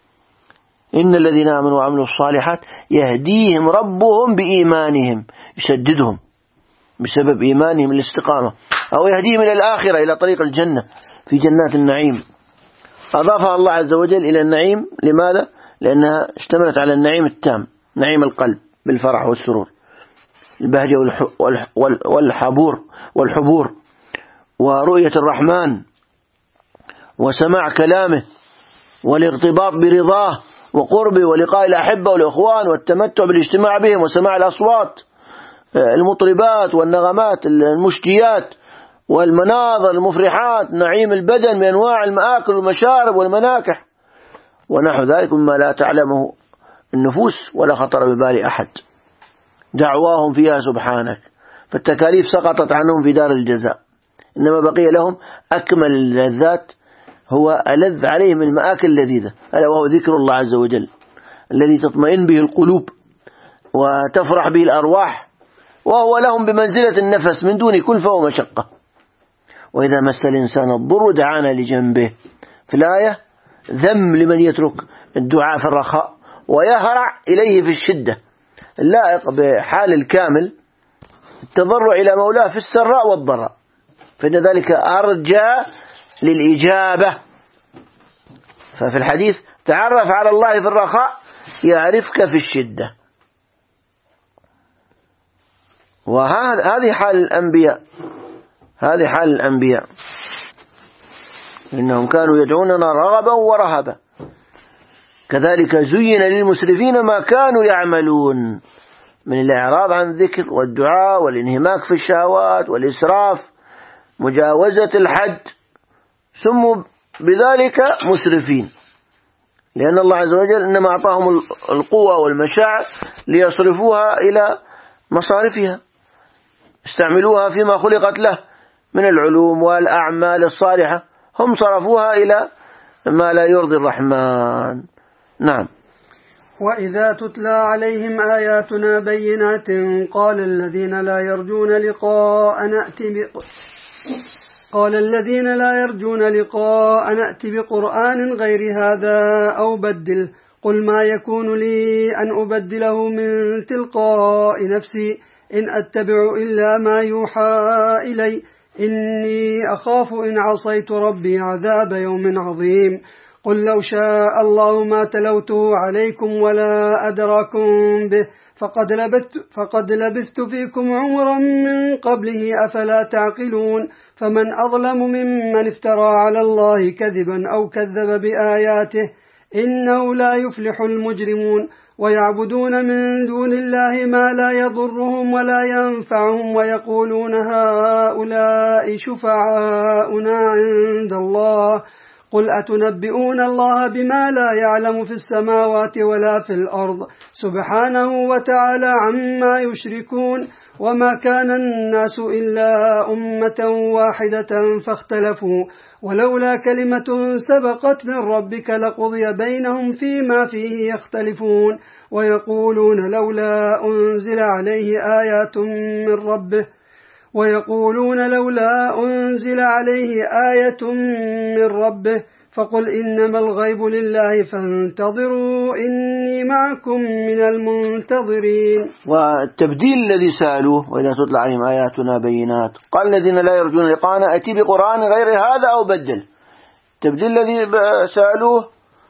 Speaker 1: إن الذين آمنوا وعملوا الصالحات يهديهم ربهم بإيمانهم، يسددهم بسبب إيمانهم الاستقامة، أو يهديهم إلى الآخرة إلى طريق الجنة في جنات النعيم. أضافها الله عز وجل إلى النعيم. لماذا؟ لأنها اشتملت على النعيم التام، نعيم القلب بالفرح والسرور، البهجة والحبور والحبور ورؤية الرحمن وسماع كلامه والارتباط برضاه وقربه ولقاء الأحبة والإخوان والتمتع بالاجتماع بهم وسماع الأصوات المطربات والنغمات المشتيات والمناظر المفرحات، نعيم البدن بأنواع المآكل والمشارب والمناكح ونحو ذلك مما لا تعلمه النفوس ولا خطر ببال أحد. دعواهم فيها سبحانك، فالتكاليف سقطت عنهم في دار الجزاء، إنما بقي لهم أكمل اللذات هو ألذ عليهم المآكل اللذيذة، ألا وهو ذكر الله عز وجل الذي تطمئن به القلوب وتفرح به الأرواح، وهو لهم بمنزلة النفس من دون كلفة ومشقة. وإذا مس الإنسان الضر دعانا لجنبه. في الآية ذم لمن يترك الدعاء في الرخاء ويهرع إليه في الشدة، اللائق بحال الكامل التضرع إلى مولاه في السراء والضراء، فإن ذلك أرجى للإجابة ففي الحديث تعرف على الله في الرخاء يعرفك في الشدة. وهذه حال الأنبياء، هذه حال الأنبياء، إنهم كانوا يدعوننا رغبا ورهبا. كذلك زين للمسرفين ما كانوا يعملون من الإعراض عن الذكر والدعاء والانهماك في الشهوات والإسراف، مجاوزة الحد، سموا بذلك مسرفين، لأن الله عز وجل إنما أعطاهم القوة والمشاعر ليصرفوها إلى مصارفها، استعملوها فيما خلقت له من العلوم والأعمال الصالحة، هم صرفوها إلى ما لا يرضي الرحمن. نعم.
Speaker 3: وإذا تتلى عليهم آياتنا بينات قال الذين لا يرجون لقاء نأتي ب... قال الذين لا يرجون لقاء نأتي بقرآن غير هذا أو بدل قل ما يكون لي أن أبدله من تلقاء نفسي إن أتبع إلا ما يوحى إلي إني أخاف إن عصيت ربي عذاب يوم عظيم قل لو شاء الله ما تلوته عليكم ولا أدراكم به فقد لبثت, فقد لبثت فيكم عمرا من قبله أفلا تعقلون فمن أظلم ممن افترى على الله كذبا أو كذب بآياته إنه لا يفلح المجرمون ويعبدون من دون الله ما لا يضرهم ولا ينفعهم ويقولون هؤلاء شفعاؤنا عند الله قل أتنبئون الله بما لا يعلم في السماوات ولا في الأرض سبحانه وتعالى عما يشركون وما كان الناس إلا أمة واحدة فاختلفوا ولولا كلمة سبقت من ربك لقضي بينهم فيما فيه يختلفون ويقولون لولا أنزل عليه آيات من ربه ويقولون لولا أنزل عليه آية من ربه فقل إنما الغيب لله فانتظروا إني معكم من المنتظرين.
Speaker 1: والتبديل الذي سألوه وإذا تطلع عليهم آياتنا بينات قال الذين لا يرجون لقاءنا أتي بقرآن غير هذا أو بدل. التبديل الذي سألوه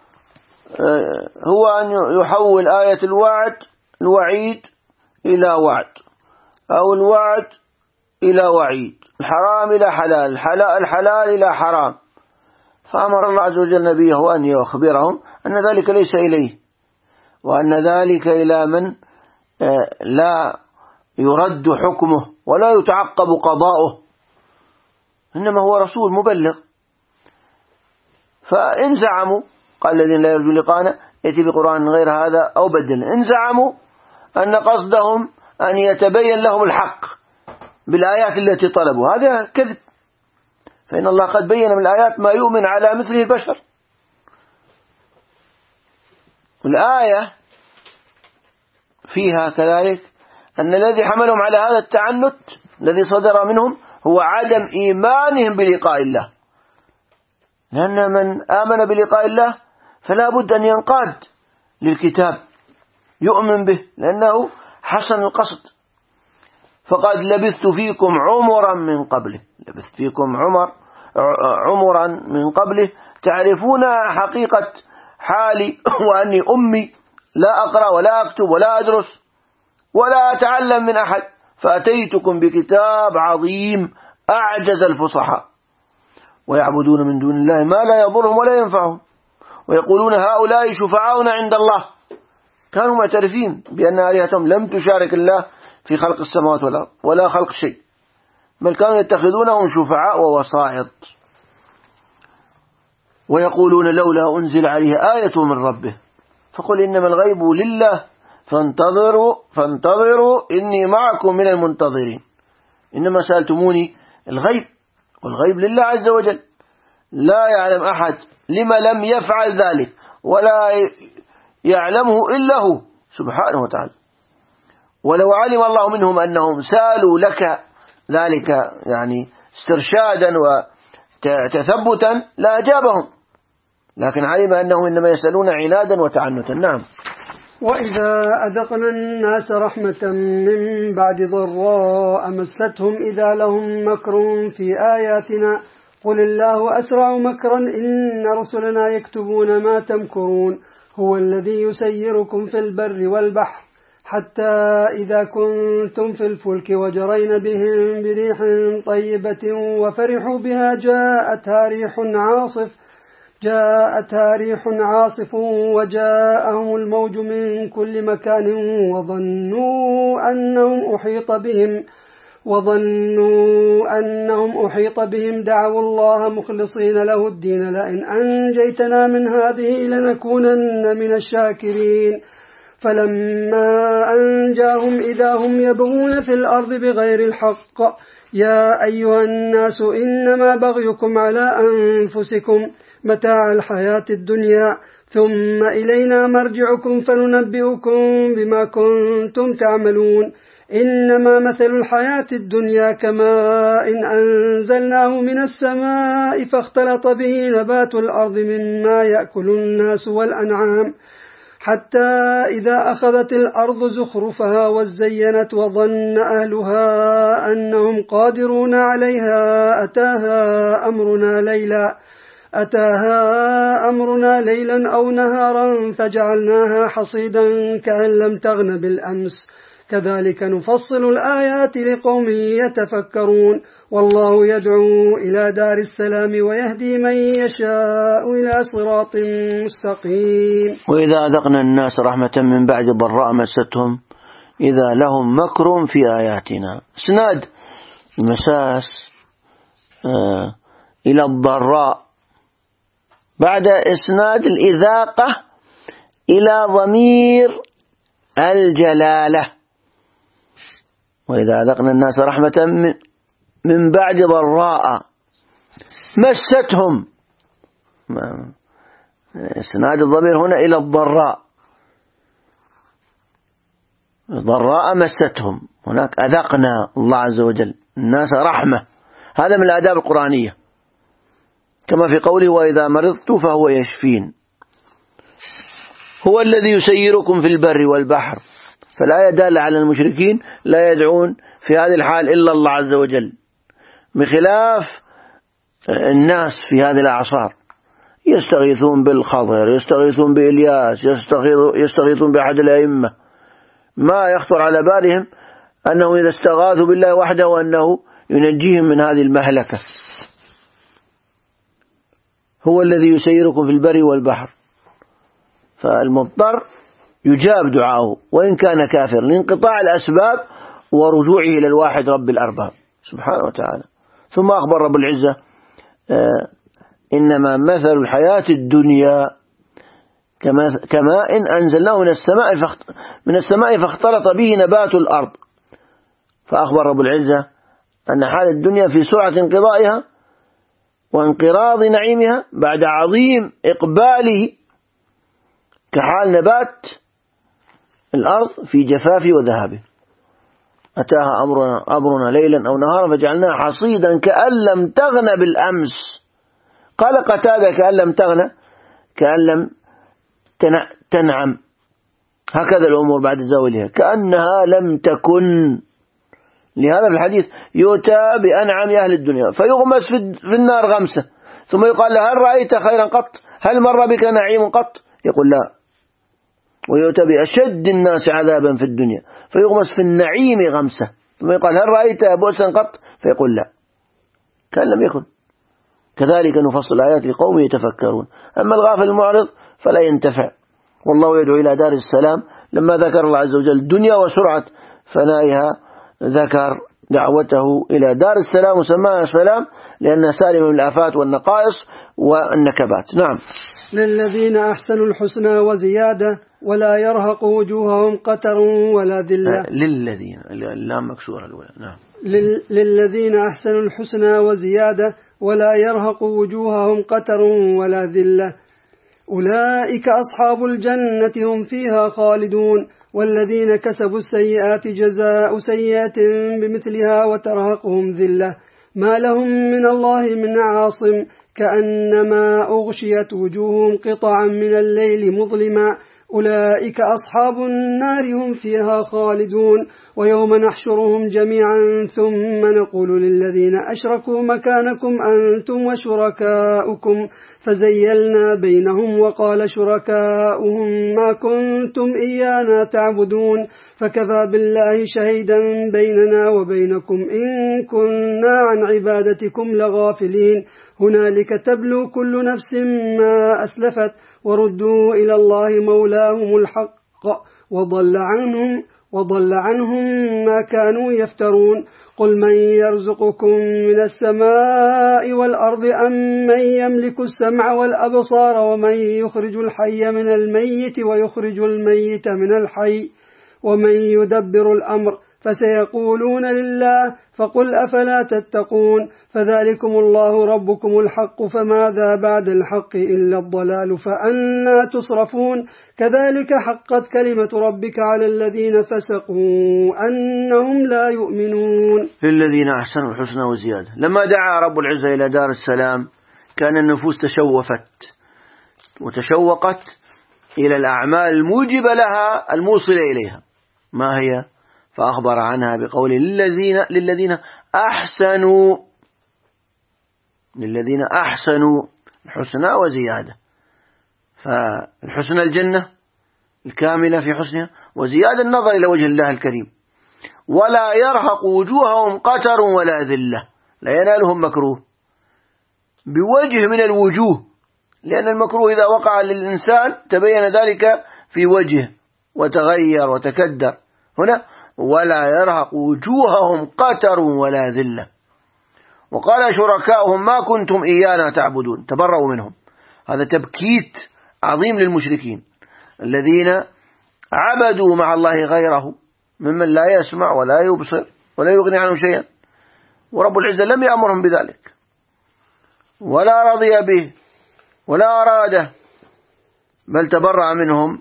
Speaker 1: هو أن يحول آية الوعد الوعيد إلى وعد أو الوعد إلى وعيد، الحرام إلى حلال، الحلال, الحلال إلى حرام. فأمر الله عز وجل نبيه أن يخبرهم أن ذلك ليس إليه، وأن ذلك إلى من لا يرد حكمه ولا يتعقب قضاؤه، إنما هو رسول مبلغ. فإن زعموا قال الذين لا يرجون لقاءنا يأتي بقرآن غير هذا أو بدل، إن زعموا أن قصدهم أن يتبين لهم الحق بالآيات التي طلبوا، هذا كذب، فإن الله قد بين من الآيات ما يؤمن على مثله البشر. الآية فيها كذلك أن الذي حملهم على هذا التعنت الذي صدر منهم هو عدم إيمانهم بلقاء الله، لأن من آمن بلقاء الله فلا بد أن ينقاد للكتاب يؤمن به لأنه حسن القصد. فقد لبثت فيكم عمرا من قبله، لبثت فيكم عمر عمرا من قبله تعرفون حقيقة حالي وأني أمي لا أقرأ ولا أكتب ولا أدرس ولا أتعلم من أحد، فأتيتكم بكتاب عظيم أعجز الفصحاء ويعبدون من دون الله ما لا يضرهم ولا ينفعهم ويقولون هؤلاء شفعاؤنا عند الله. كانوا معترفين بأن آلهتهم لم تشارك الله في خلق السماوات والأرض ولا خلق شيء، بل كانوا يتخذونهم شفعاء ووسائط. ويقولون لولا أنزل عليه آية من ربه فقل إنما الغيب لله فانتظروا فانتظروا إني معكم من المنتظرين. إنما سألتموني الغيب، والغيب لله عز وجل، لا يعلم أحد لما لم يفعل ذلك ولا يعلمه إلا هو سبحانه وتعالى. ولو علم الله منهم أنهم سألوا لك ذلك يعني استرشادا وتثبتا لا أجابهم، لكن علم أنهم إنما يسألون عنادا وتعنتا. نعم.
Speaker 3: وإذا أذقنا الناس رحمة من بعد ضراء مستهم إذا لهم مكر في آياتنا قل الله أسرع مكرا إن رسلنا يكتبون ما تمكرون هو الذي يسيركم في البر والبحر حتى إذا كنتم في الفلك وجرين بهم بريح طيبة وفرحوا بها جاءتها ريح عاصف جاءتها ريح عاصف وجاءهم الموج من كل مكان وظنوا أنهم أحيط بهم وظنوا أنهم أحيط بهم دعوا الله مخلصين له الدين لئن أنجيتنا من هذه لنكونن من الشاكرين فلما أنجاهم إذا هم يبغون في الأرض بغير الحق يا أيها الناس إنما بغيكم على أنفسكم متاع الحياة الدنيا ثم إلينا مرجعكم فننبئكم بما كنتم تعملون إنما مثل الحياة الدنيا كماء إن أنزلناه من السماء فاختلط به نبات الأرض مما يأكل الناس والأنعام حتى إذا أخذت الأرض زخرفها وزينت وظن أهلها أنهم قادرون عليها أتاها أمرنا ليلا أتاها أمرنا ليلا أو نهارا فجعلناها حصيدا كأن لم تغن بالأمس كذلك نفصل الآيات لقوم يتفكرون والله يدعو إلى دار السلام ويهدي من يشاء إلى صراط مستقيم.
Speaker 1: وإذا أذقنا الناس رحمة من بعد ضراء مستهم إذا لهم مكر في آياتنا. اسناد المساس آه إلى الضراء بعد إسناد الإذاقة إلى ضمير الجلالة. وإذا أذقنا الناس رحمة من بعد ضراء مستهم إسناد الضمير هنا إلى الضراء ضراء مستهم هناك أذقنا الله عز وجل الناس رحمة. هذا من الآداب القرآنية كما في قوله وإذا مرضت فهو يشفين. هو الذي يسيركم في البر والبحر. فالآية دالة على المشركين لا يدعون في هذه الحال إلا الله عز وجل بخلاف الناس في هذه الأعصار يستغيثون بالخضر يستغيثون بإلياس يستغيثون بأحد الأئمة ما يخطر على بالهم أنه إذا استغاثوا بالله وحده وأنه ينجيهم من هذه المهلكة. هو الذي يسيركم في البر والبحر. فالمضطر يجاب دعاؤه وإن كان كافر لانقطاع الأسباب ورجوعه إلى الواحد رب الأرباب سبحانه وتعالى. ثم أخبر رب العزة آه إنما مثل الحياة الدنيا كماء إن أنزلناه من السماء فاخت... من السماء فاختلط به نبات الأرض. فأخبر رب العزة أن حال الدنيا في سرعة انقضائها وانقراض نعيمها بعد عظيم إقباله كحال نبات الأرض في جفاف وذهابه. أتاها أمرنا, أمرنا ليلا أو نهارا فجعلناها حصيدا كأن لم تغن بالأمس. قال قتادة كأن لم تغن كأن لم تنعم. هكذا الأمور بعد زوالها كأنها لم تكن. لهذا في الحديث يؤتى بأنعم أهل الدنيا فيغمس في النار غمسة ثم يقال له هل رأيت خيرا قط هل مر بك نعيم قط يقول لا. ويؤتى بأشد الناس عذابا في الدنيا فيغمس في النعيم غمسة ثم يقال هل رأيت بؤسا قط فيقول لا كان لم يكن. كذلك نفصل الآيات لقوم يتفكرون. أما الغافل المعرض فلا ينتفع. والله يدعو إلى دار السلام. لما ذكر الله عز وجل الدنيا وسرعة فنائها ذكر دعوته إلى دار السلام وسماها السلام لأنها سالمة من الآفات والنقائص والنكبات. نعم.
Speaker 3: للذين أحسنوا الحسنى وزيادة ولا يرهق وجوههم قتر ولا ذلة.
Speaker 1: للذين اللام مكسورة الأولى. نعم.
Speaker 3: للذين أحسنوا الحسنى وزيادة ولا يرهق وجوههم قتر ولا ذلة أولئك أصحاب الجنة هم فيها خالدون والذين كسبوا السيئات جزاء سيئة بمثلها وترهقهم ذلة ما لهم من الله من عاصم كأنما أغشيت وجوههم قطعا من الليل مظلما أولئك أصحاب النار هم فيها خالدون ويوم نحشرهم جميعا ثم نقول للذين أشركوا مكانكم أنتم وشركاؤكم فزيلنا بينهم وقال شركاؤهم ما كنتم إيانا تعبدون فكفى بالله شهيدا بيننا وبينكم إن كنا عن عبادتكم لغافلين هنالك تبلو كل نفس ما أسلفت وردوا إلى الله مولاهم الحق وضل عنهم وضل عنهم ما كانوا يفترون قل من يرزقكم من السماء والأرض أم من يملك السمع والأبصار ومن يخرج الحي من الميت ويخرج الميت من الحي ومن يدبر الأمر فسيقولون لله فقل أفلا تتقون فذلكم الله ربكم الحق فماذا بعد الحق إلا الضلال فأنا تصرفون كذلك حقت كلمة ربك على الذين فسقوا أنهم لا يؤمنون
Speaker 1: للذين أحسنوا الحسنى وزيادة. لما دعا رب العزة إلى دار السلام كان النفوس تشوفت وتشوقت إلى الأعمال الموجبة لها الموصلة إليها. ما هي؟ فأخبر عنها بقول للذين للذين أحسنوا للذين أحسنوا الحسنى وزيادة. فالحسنى الجنة الكاملة في حسنها وزيادة النظر إلى وجه الله الكريم ولا يرهق وجوههم قتر ولا ذلة لا ينالهم مكروه بوجه من الوجوه لأن المكروه إذا وقع للإنسان تبين ذلك في وجه وتغير وتكدر. هنا ولا يرهق وجوههم قتر ولا ذلة. وقال شركاؤهم ما كنتم إيانا تعبدون تبرؤوا منهم. هذا تبكيت عظيم للمشركين الذين عبدوا مع الله غيره ممن لا يسمع ولا يبصر ولا يغني عنه شيئا ورب العزة لم يأمرهم بذلك ولا رضي به ولا أراده بل تبرأ منهم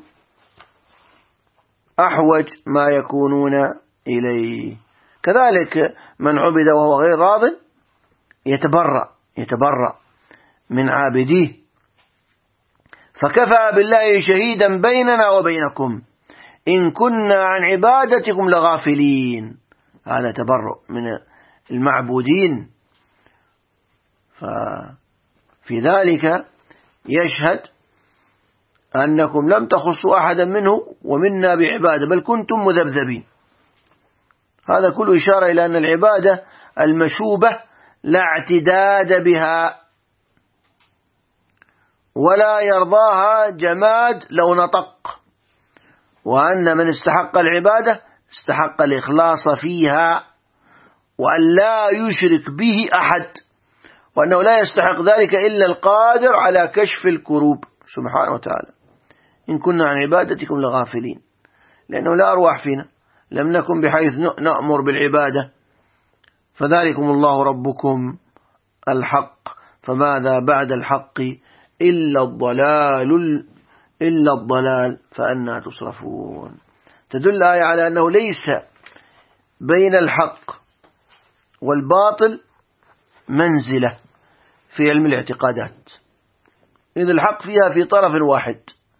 Speaker 1: أحوج ما يكونون إليه. كذلك من عبد وهو غير راض يتبرأ يتبرأ من عابديه. فكفى بالله شهيدا بيننا وبينكم إن كنا عن عبادتكم لغافلين. هذا تبرؤ من المعبودين. ففي ذلك يشهد أنكم لم تخصوا أحدا منه ومنا بعبادة بل كنتم مذبذبين. هذا كله إشارة إلى أن العبادة المشوبة لا اعتداد بها ولا يرضاها جماد لو نطق وأن من استحق العبادة استحق الإخلاص فيها وأن لا يشرك به أحد وأنه لا يستحق ذلك إلا القادر على كشف الكروب سبحانه وتعالى. إن كنا عن عبادتكم لغافلين لأنه لا أرواح فينا لم نكن بحيث نأمر بالعبادة. فذلكم الله ربكم الحق فماذا بعد الحق إلا الضلال إلا الضلال فأنا تصرفون. تدل آية على أنه ليس بين الحق والباطل منزلة في علم الاعتقادات إذ الحق فيها في طرف واحد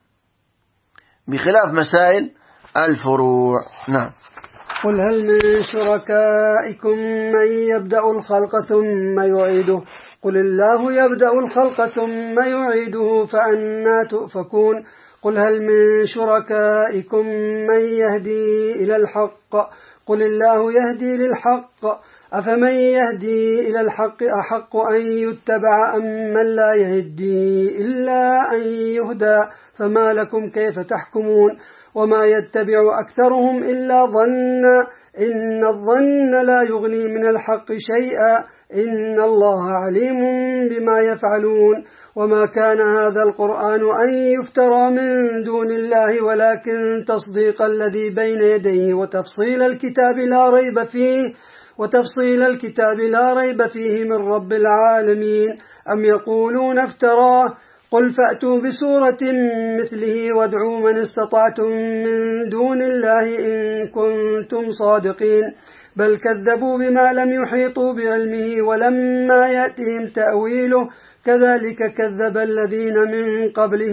Speaker 1: بخلاف مسائل الفروع. نعم.
Speaker 3: قل هل من شركائكم من يبدأ الخلق ثم يعيده قل الله يبدأ الخلق ثم يعيده فأنا تؤفكون. قل هل من شركائكم من يهدي إلى الحق قل الله يهدي للحق أفمن يهدي إلى الحق أحق أن يتبع أم من لا يهدي إلا أن يهدى فما لكم كيف تحكمون. وما يتبع أكثرهم إلا ظنا إن الظن لا يغني من الحق شيئا إن الله عليم بما يفعلون. وما كان هذا القرآن أن يفترى من دون الله ولكن تصديق الذي بين يديه وتفصيل الكتاب لا ريب فيه وتفصيل الكتاب لا ريب فيه من رب العالمين. أم يقولون افتراه قل فأتوا بسورة مثله وادعوا من استطعتم من دون الله إن كنتم صادقين. بل كذبوا بما لم يحيطوا بعلمه ولما يأتهم تأويله كذلك كذب الذين من قبلهم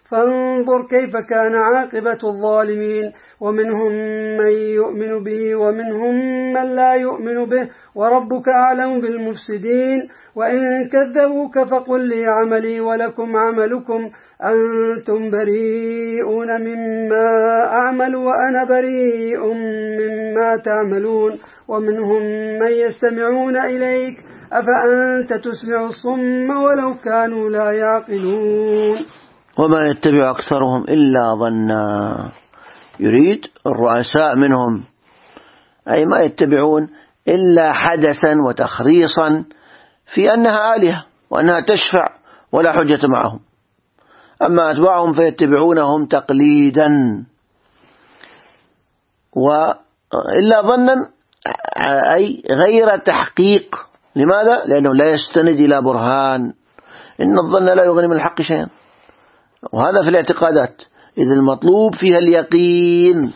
Speaker 3: فانظر كيف كان عاقبة الظالمين. ومنهم من يؤمن به ومنهم من لا يؤمن به وربك أعلم بالمفسدين. وإن كذبوك فقل لي عملي ولكم عملكم أنتم بريئون مما أعمل وأنا بريء مما تعملون. ومنهم من يستمعون إليك أفأنت تسمع الصم ولو كانوا لا يعقلون.
Speaker 1: وما يتبع أكثرهم إلا ظنا. يريد الرؤساء منهم أي ما يتبعون إلا حدثا وتخريصا في أنها آلهة وأنها تشفع ولا حجة معهم. أما أتباعهم فيتبعونهم تقليدا وإلا ظنا أي غير تحقيق. لماذا؟ لأنه لا يستند إلى برهان. إن الظن لا يغني من الحق شيئا. وهذا في الاعتقادات إذا المطلوب فيها اليقين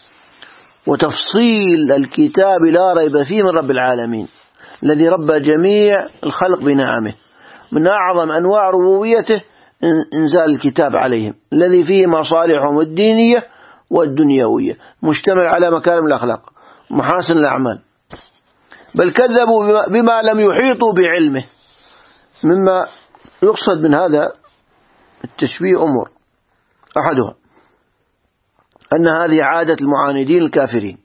Speaker 1: وتفصيل الكتاب لا ريب فيه من رب العالمين الذي ربى جميع الخلق بنعمه. من أعظم أنواع ربوبيته إنزال الكتاب عليهم الذي فيه مصالحهم الدينية والدنيوية مشتمل على مكارم الأخلاق محاسن الأعمال. بل كذبوا بما لم يحيطوا بعلمه. مما يقصد من هذا التشبيه أمور. أحدها أن هذه عادة المعاندين الكافرين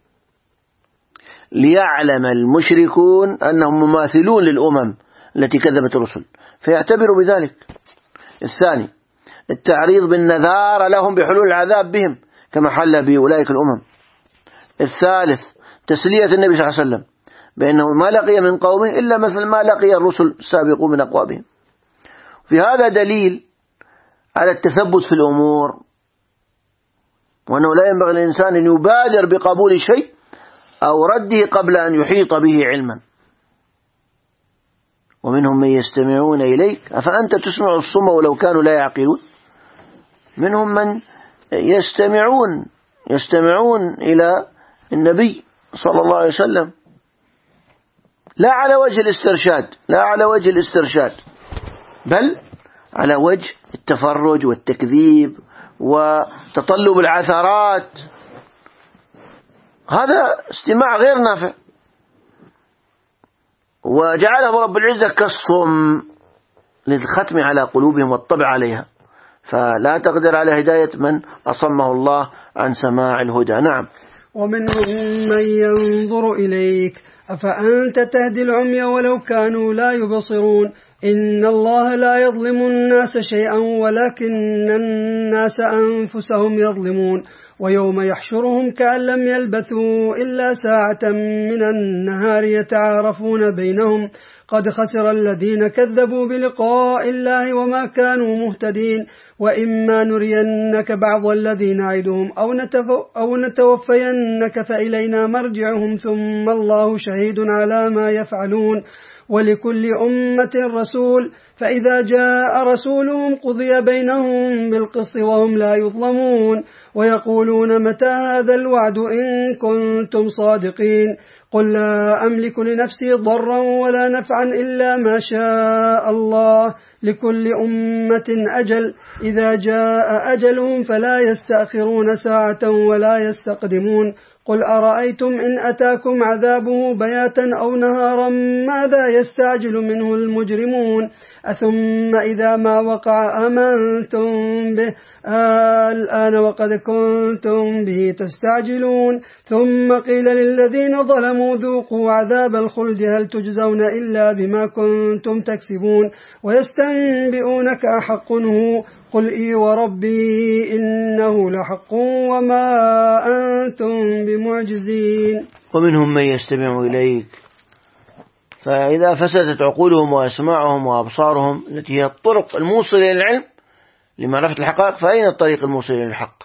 Speaker 1: ليعلم المشركون أنهم مماثلون للأمم التي كذبت الرسل فيعتبروا بذلك. الثاني التعريض بالنذار لهم بحلول العذاب بهم كما حل بأولئك الأمم. الثالث تسلية النبي صلى الله عليه وسلم بأنه ما لقي من قومه إلا مثل ما لقي الرسل السابقون من أقوامهم. في هذا دليل على التثبت في الأمور وأنه لا ينبغي للإنسان أن يبادر بقبول شيء أو رده قبل أن يحيط به علما. ومنهم من يستمعون إليك أفأنت تسمع الصم ولو كانوا لا يعقلون. منهم من يستمعون يستمعون إلى النبي صلى الله عليه وسلم لا على وجه الاسترشاد لا على وجه الاسترشاد بل على وجه التفرج والتكذيب وتطلب العثرات. هذا استماع غير نافع وجعله رب العزة كالصم للختم على قلوبهم والطبع عليها فلا تقدر على هداية من أصمه الله عن سماع الهدى. نعم.
Speaker 3: ومنهم من ينظر إليك أفأنت تهدي العمي ولو كانوا لا يبصرون. إن الله لا يظلم الناس شيئا ولكن الناس أنفسهم يظلمون. ويوم يحشرهم كأن لم يلبثوا إلا ساعة من النهار يتعارفون بينهم قد خسر الذين كذبوا بلقاء الله وما كانوا مهتدين. وإما نرينك بعض الذي نعدهم أو, أو نتوفينك فإلينا مرجعهم ثم الله شهيد على ما يفعلون. ولكل أمة رسول فإذا جاء رسولهم قضي بينهم بالقسط وهم لا يظلمون. ويقولون متى هذا الوعد إن كنتم صادقين. قل لا أملك لنفسي ضرا ولا نفعا إلا ما شاء الله لكل أمة أجل إذا جاء أجلهم فلا يستأخرون ساعة ولا يستقدمون. قل أرأيتم إن أتاكم عذابه بياتا أو نهارا ماذا يستعجل منه المجرمون. أثم إذا ما وقع آمنتم به الآن وقد كنتم به تستعجلون. ثم قيل للذين ظلموا ذوقوا عذاب الخلد هل تجزون إلا بما كنتم تكسبون. ويستنبئونك أحق هو قل إي وربي إنه لحق وما أنتم بمعجزين.
Speaker 1: ومنهم من يستمع إليك فإذا فسدت عقولهم وأسماعهم وأبصارهم التي هي الطرق الموصلة إلى العلم لمعرفة الحقائق فأين الطريق الموصل إلى الحق؟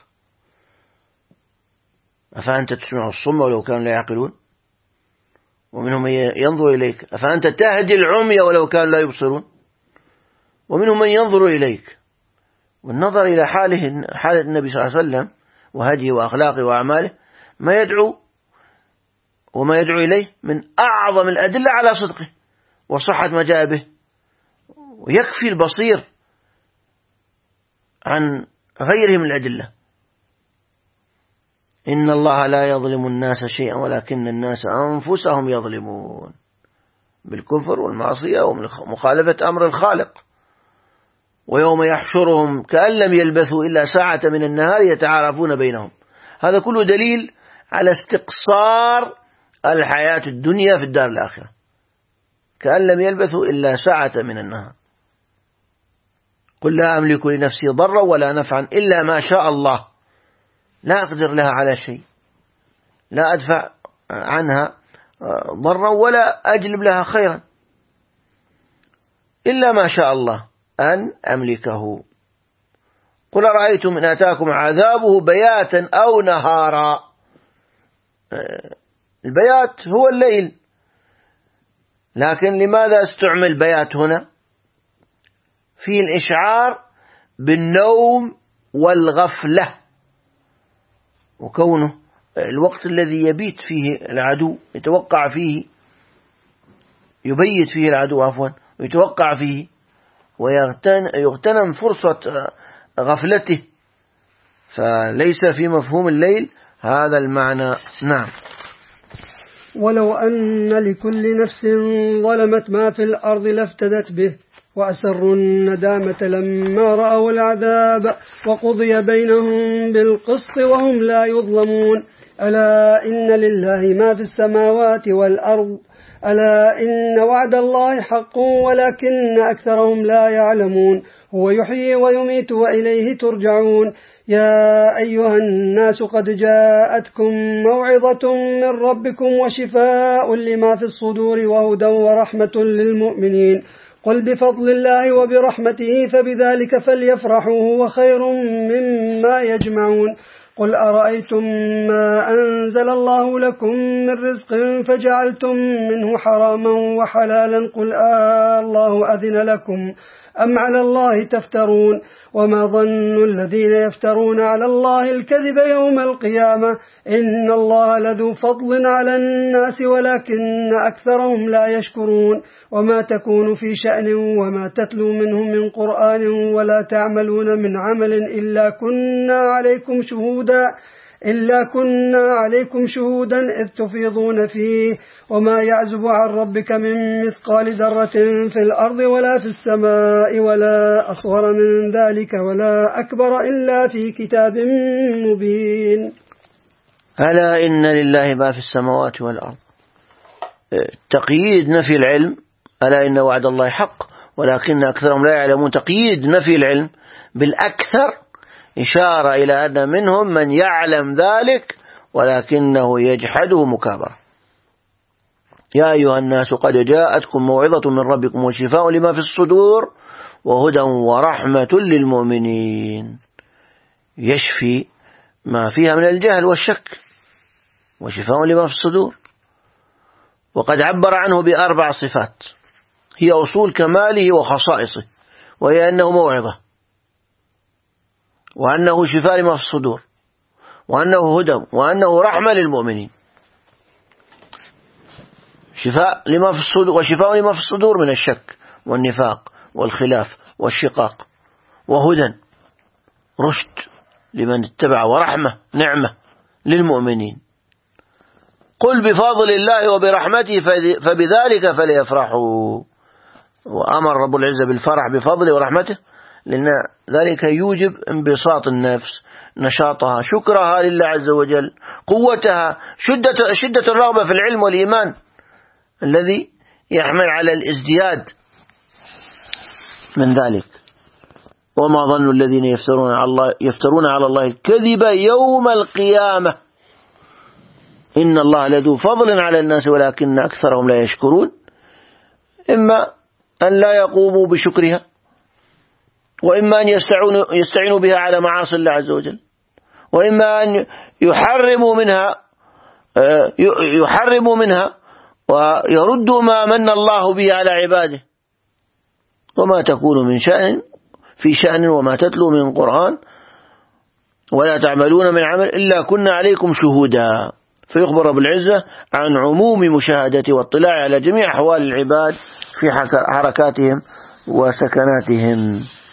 Speaker 1: أفأنت تسمع الصم ولو كانوا لا يعقلون. ومنهم من ينظر إليك أفأنت تهدي العمي ولو كانوا لا يبصرون. ومنهم من ينظر إليك والنظر إلى حاله حالة النبي صلى الله عليه وسلم وهديه وأخلاقه وأعماله ما يدعو وما يدعو إليه من أعظم الأدلة على صدقه وصحة ما جاء به. ويكفي البصير عن غيرهم من الأدلة. إن الله لا يظلم الناس شيئا ولكن الناس أنفسهم يظلمون بالكفر والمعصية ومخالفة أمر الخالق. ويوم يحشرهم كأن لم يلبثوا إلا ساعة من النهار يتعارفون بينهم. هذا كله دليل على استقصار الحياة الدنيا في الدار الآخرة، كأن لم يلبثوا إلا ساعة من النهار. قل لا أملك لنفسي ضرا ولا نفعا إلا ما شاء الله، لا أقدر لها على شيء، لا أدفع عنها ضرا ولا أجلب لها خيرا إلا ما شاء الله أن أملكه. قل رأيتم إن أتاكم عذابه بياتا أو نهارا. البيات هو الليل، لكن لماذا استعمل بيات هنا؟ فيه الإشعار بالنوم والغفلة، وكونه الوقت الذي يبيت فيه العدو يتوقع فيه يبيت فيه العدو عفوا ويتوقع فيه ويغتنم فرصة غفلته، فليس في مفهوم الليل هذا المعنى. نعم.
Speaker 3: ولو أن لكل نفس ظلمت ما في الأرض لافتدت به وأسروا الندامة لما رأوا العذاب وقضي بينهم بالقسط وهم لا يظلمون. ألا إن لله ما في السماوات والأرض ألا إن وعد الله حق ولكن أكثرهم لا يعلمون. هو يحيي ويميت وإليه ترجعون. يا أيها الناس قد جاءتكم موعظة من ربكم وشفاء لما في الصدور وهدى ورحمة للمؤمنين. قل بفضل الله وبرحمته فبذلك فليفرحوا هو خير مما يجمعون. قل أرأيتم ما أنزل الله لكم من رزق فجعلتم منه حراما وحلالا قل آه الله أذن لكم أم على الله تفترون. وما ظن الذين يفترون على الله الكذب يوم القيامة إن الله لذو فضل على الناس ولكن أكثرهم لا يشكرون. وما تكون في شأن وما تتلو منه من قرآن ولا تعملون من عمل إلا كنا عليكم شهودا إلا كنا عليكم شهودا إذ تفيضون فيه. وما يعزب عن ربك من مثقال ذرة في الأرض ولا في السماء ولا أصغر من ذلك ولا أكبر إلا في كتاب مبين.
Speaker 1: ألا إن لله ما في السماوات والأرض، تقييد نفي العلم. ألا إن وعد الله حق ولكن أكثرهم لا يعلمون، تقييد نفي العلم بالأكثر إشارة إلى أن منهم من يعلم ذلك ولكنه يجحده مكابرة. يا أيها الناس قد جاءتكم موعظة من ربكم وشفاء لما في الصدور وهدى ورحمة للمؤمنين. يشفي ما فيها من الجهل والشك وشفاء لما في الصدور. وقد عبر عنه بأربع صفات هي أصول كماله وخصائصه، وهي أنه موعظة وأنه شفاء لما في الصدور وأنه هدى وأنه رحمة للمؤمنين. شفاء لما في الصدور وشفاء لما في الصدور من الشك والنفاق والخلاف والشقاق، وهدى رشد لمن اتبع، ورحمة نعمة للمؤمنين. قل بفضل الله وبرحمته فبذلك فليفرحوا. وأمر رب العزة بالفرح بفضله ورحمته لأن ذلك يوجب انبساط النفس، نشاطها، شكرها لله عز وجل، قوتها، شدة, شدة الرغبة في العلم والإيمان الذي يحمل على الازدياد من ذلك. وما ظن الذين يفترون على الله يفترون على الله الكذب يوم القيامة إن الله لذو فضل على الناس ولكن أكثرهم لا يشكرون. إما أن لا يقوموا بشكرها، وإما أن يستعينوا, يستعينوا بها على معاصي الله عز وجل، وإما أن يحرموا منها يحرموا منها ويردوا ما من الله به على عباده. وما تكون من شأن في شأن وما تتلو من قرآن ولا تعملون من عمل إلا كنا عليكم شهودا. فيخبر رب العزة عن عموم مشاهدة واطلاع على جميع أحوال العباد في حركاتهم وسكناتهم.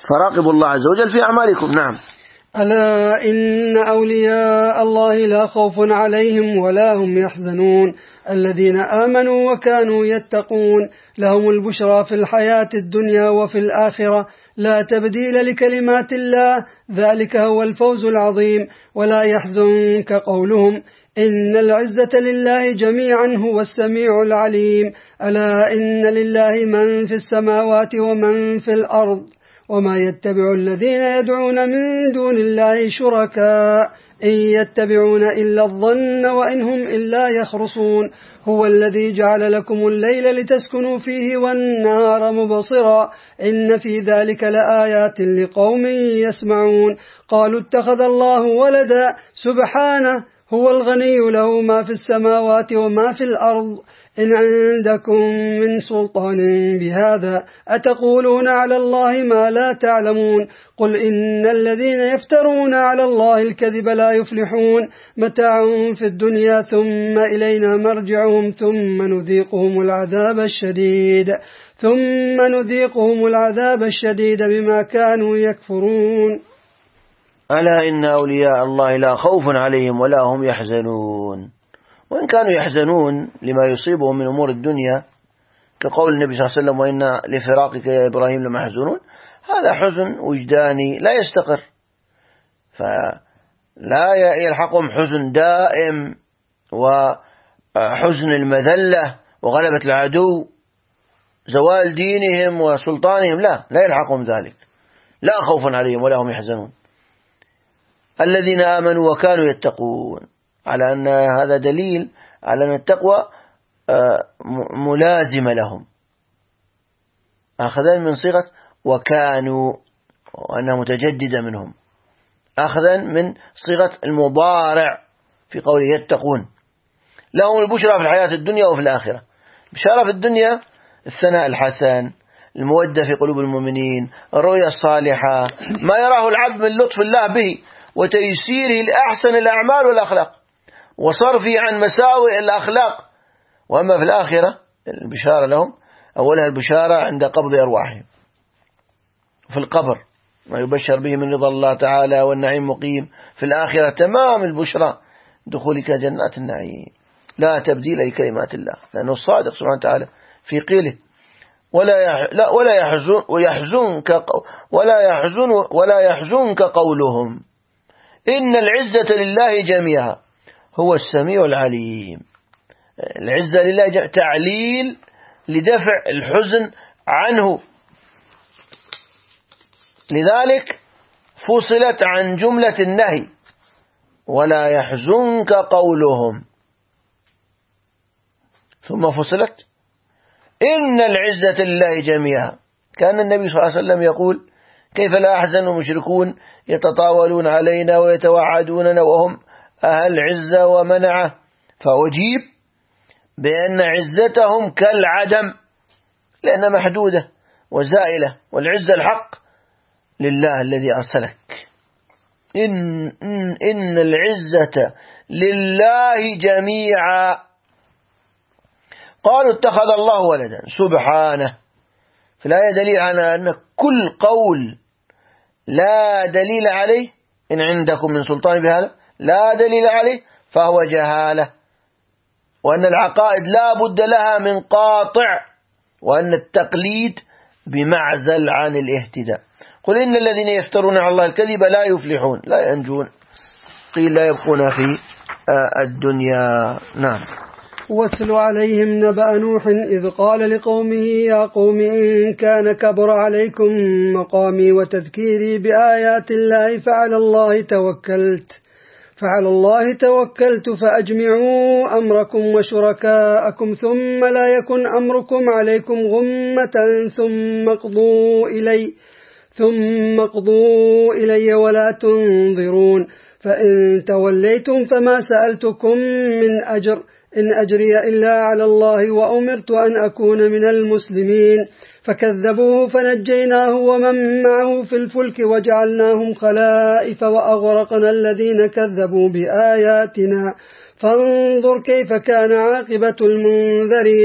Speaker 1: فراقبوا الله عز وجل في أعمالكم. نعم.
Speaker 3: ألا إن أولياء الله لا خوف عليهم ولا هم يحزنون الذين آمنوا وكانوا يتقون لهم البشرى في الحياة الدنيا وفي الآخرة لا تبديل لكلمات الله ذلك هو الفوز العظيم. ولا يحزنك قولهم إن العزة لله جميعا هو السميع العليم. ألا إن لله من في السماوات ومن في الأرض وما يتبع الذين يدعون من دون الله شركاء إن يتبعون إلا الظن وإن هم إلا يخرصون. هو الذي جعل لكم الليل لتسكنوا فيه والنهار مبصرا إن في ذلك لآيات لقوم يسمعون. قالوا اتخذ الله ولدا سبحانه هو الغني له ما في السماوات وما في الأرض إن عندكم من سلطان بهذا أتقولون على الله ما لا تعلمون. قل إن الذين يفترون على الله الكذب لا يفلحون متاع في الدنيا ثم إلينا مرجعهم ثم نذيقهم العذاب الشديد ثم نذيقهم العذاب الشديد بما كانوا يكفرون.
Speaker 1: ألا إن أولياء الله لا خوف عليهم ولا هم يحزنون. وإن كانوا يحزنون لما يصيبهم من أمور الدنيا كقول النبي صلى الله عليه وسلم وإن لفراقك يا إبراهيم لمحزونون، هذا حزن وجداني لا يستقر، فلا يلحقهم حزن دائم وحزن المذلة وغلبة العدو زوال دينهم وسلطانهم، لا لا يلحقهم ذلك، لا خوف عليهم ولا هم يحزنون. الذين آمنوا وكانوا يتقون، على أن هذا دليل على أن التقوى ملازمة لهم، أخذا من صيغة وكانوا وأنها متجددة منهم، أخذا من صيغة المضارع في قوله يتقون. لهم البشرى في الحياة الدنيا وفي الآخرة. بشارة في الدنيا الثناء الحسن، المودة في قلوب المؤمنين، الرؤية الصالحة، ما يراه العبد من لطف الله به وتيسيره لأحسن الأعمال والأخلاق وصرفه عن مساوئ الأخلاق. وأما في الآخرة البشارة لهم أولها البشارة عند قبض أرواحهم في القبر، ما يبشر به من رضا الله تعالى والنعيم مقيم. في الآخرة تمام البشرى دخولك جنات النعيم لا تبديل لكلمات الله، لأنه الصادق سبحانه وتعالى في قيله ولا يح... لا ولا يحزن ويحزنك ولا يحزن ولا يحزنك قولهم إن العزة لله جميعا هو السميع العليم. العزة لله جميعا تعليل لدفع الحزن عنه، لذلك فصلت عن جملة النهي ولا يحزنك قولهم، ثم فصلت إن العزة لله جميعا. كان النبي صلى الله عليه وسلم يقول كيف لا أحزن المشركون يتطاولون علينا ويتوعدوننا وهم أهل عزة ومنعة، فأجيب بأن عزتهم كالعدم لأنها محدودة وزائلة، والعزة الحق لله الذي أرسلك. إن, إن, إن العزة لله جميعا. قالوا اتخذ الله ولدا سبحانه. في الآية دليل على أن كل قول لا دليل عليه إن عندكم من سلطان بهذا لا دليل عليه فهو جهالة، وأن العقائد لا بد لها من قاطع، وأن التقليد بمعزل عن الاهتداء. قل إن الذين يفترون على الله الكذب لا يفلحون لا ينجون، قيل لا يبقون في الدنيا. نعم.
Speaker 3: واتل عليهم نبأ نوح إذ قال لقومه يا قوم إن كان كبر عليكم مقامي وتذكيري بآيات الله فعلى الله توكلت فعلى الله توكلت فأجمعوا أمركم وشركاءكم ثم لا يكن أمركم عليكم غمة ثم اقضوا إلي ثم اقضوا إلي ولا تنظرون. فإن توليتم فما سألتكم من أجر إن أجري إلا على الله وأمرت أن أكون من المسلمين. فكذبوه فنجيناه ومن معه في الفلك وجعلناهم خلائف وأغرقنا الذين كذبوا بآياتنا فانظر كيف كان عاقبة المنذرين.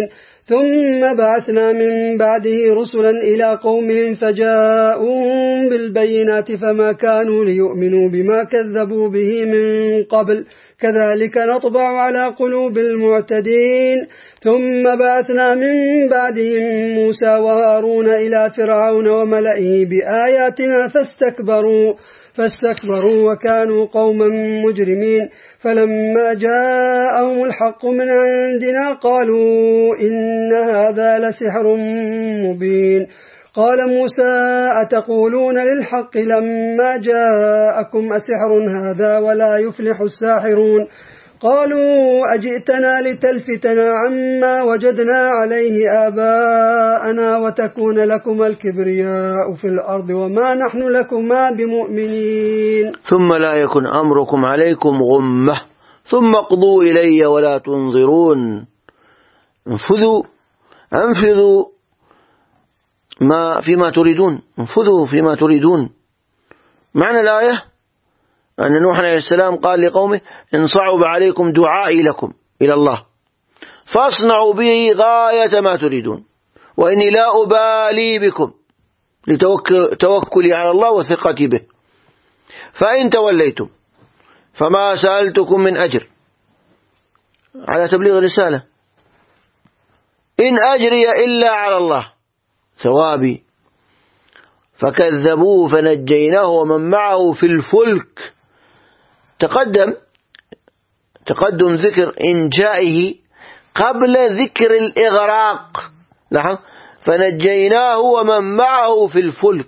Speaker 3: ثم بعثنا من بعده رسلا إلى قومهم فجاءوهم بالبينات فما كانوا ليؤمنوا بما كذبوا به من قبل كذلك نطبع على قلوب المعتدين. ثم بعثنا من بعدهم موسى وهارون إلى فرعون وملئه بآياتنا فاستكبروا فاستكبروا وكانوا قوما مجرمين. فلما جاءهم الحق من عندنا قالوا إن هذا لسحر مبين. قال موسى أتقولون للحق لما جاءكم أسحر هذا ولا يفلح الساحرون. قالوا أجئتنا لتلفتنا عما وجدنا عليه آباءنا وتكون لكما الكبرياء في الأرض وما نحن لكما بمؤمنين.
Speaker 1: ثم لا يكن أمركم عليكم غمة ثم اقضوا إلي ولا تنظرون. انفذوا انفذوا ما فيما تريدون انفذوا فيما تريدون. معنى الآية أن نوح عليه السلام قال لقومه إن صعب عليكم دعائي لكم إلى الله فاصنعوا به غاية ما تريدون وإني لا أبالي بكم لتوكلي على الله وثقتي به فإن توليتم فما سألتكم من أجر على تبليغ الرسالة إن أجري إلا على الله ثوابي. فكذبوه فنجيناه ومن معه في الفلك. تقدم تقدم ذكر إنجائه قبل ذكر الإغراق. نعم فنجيناه ومن معه في الفلك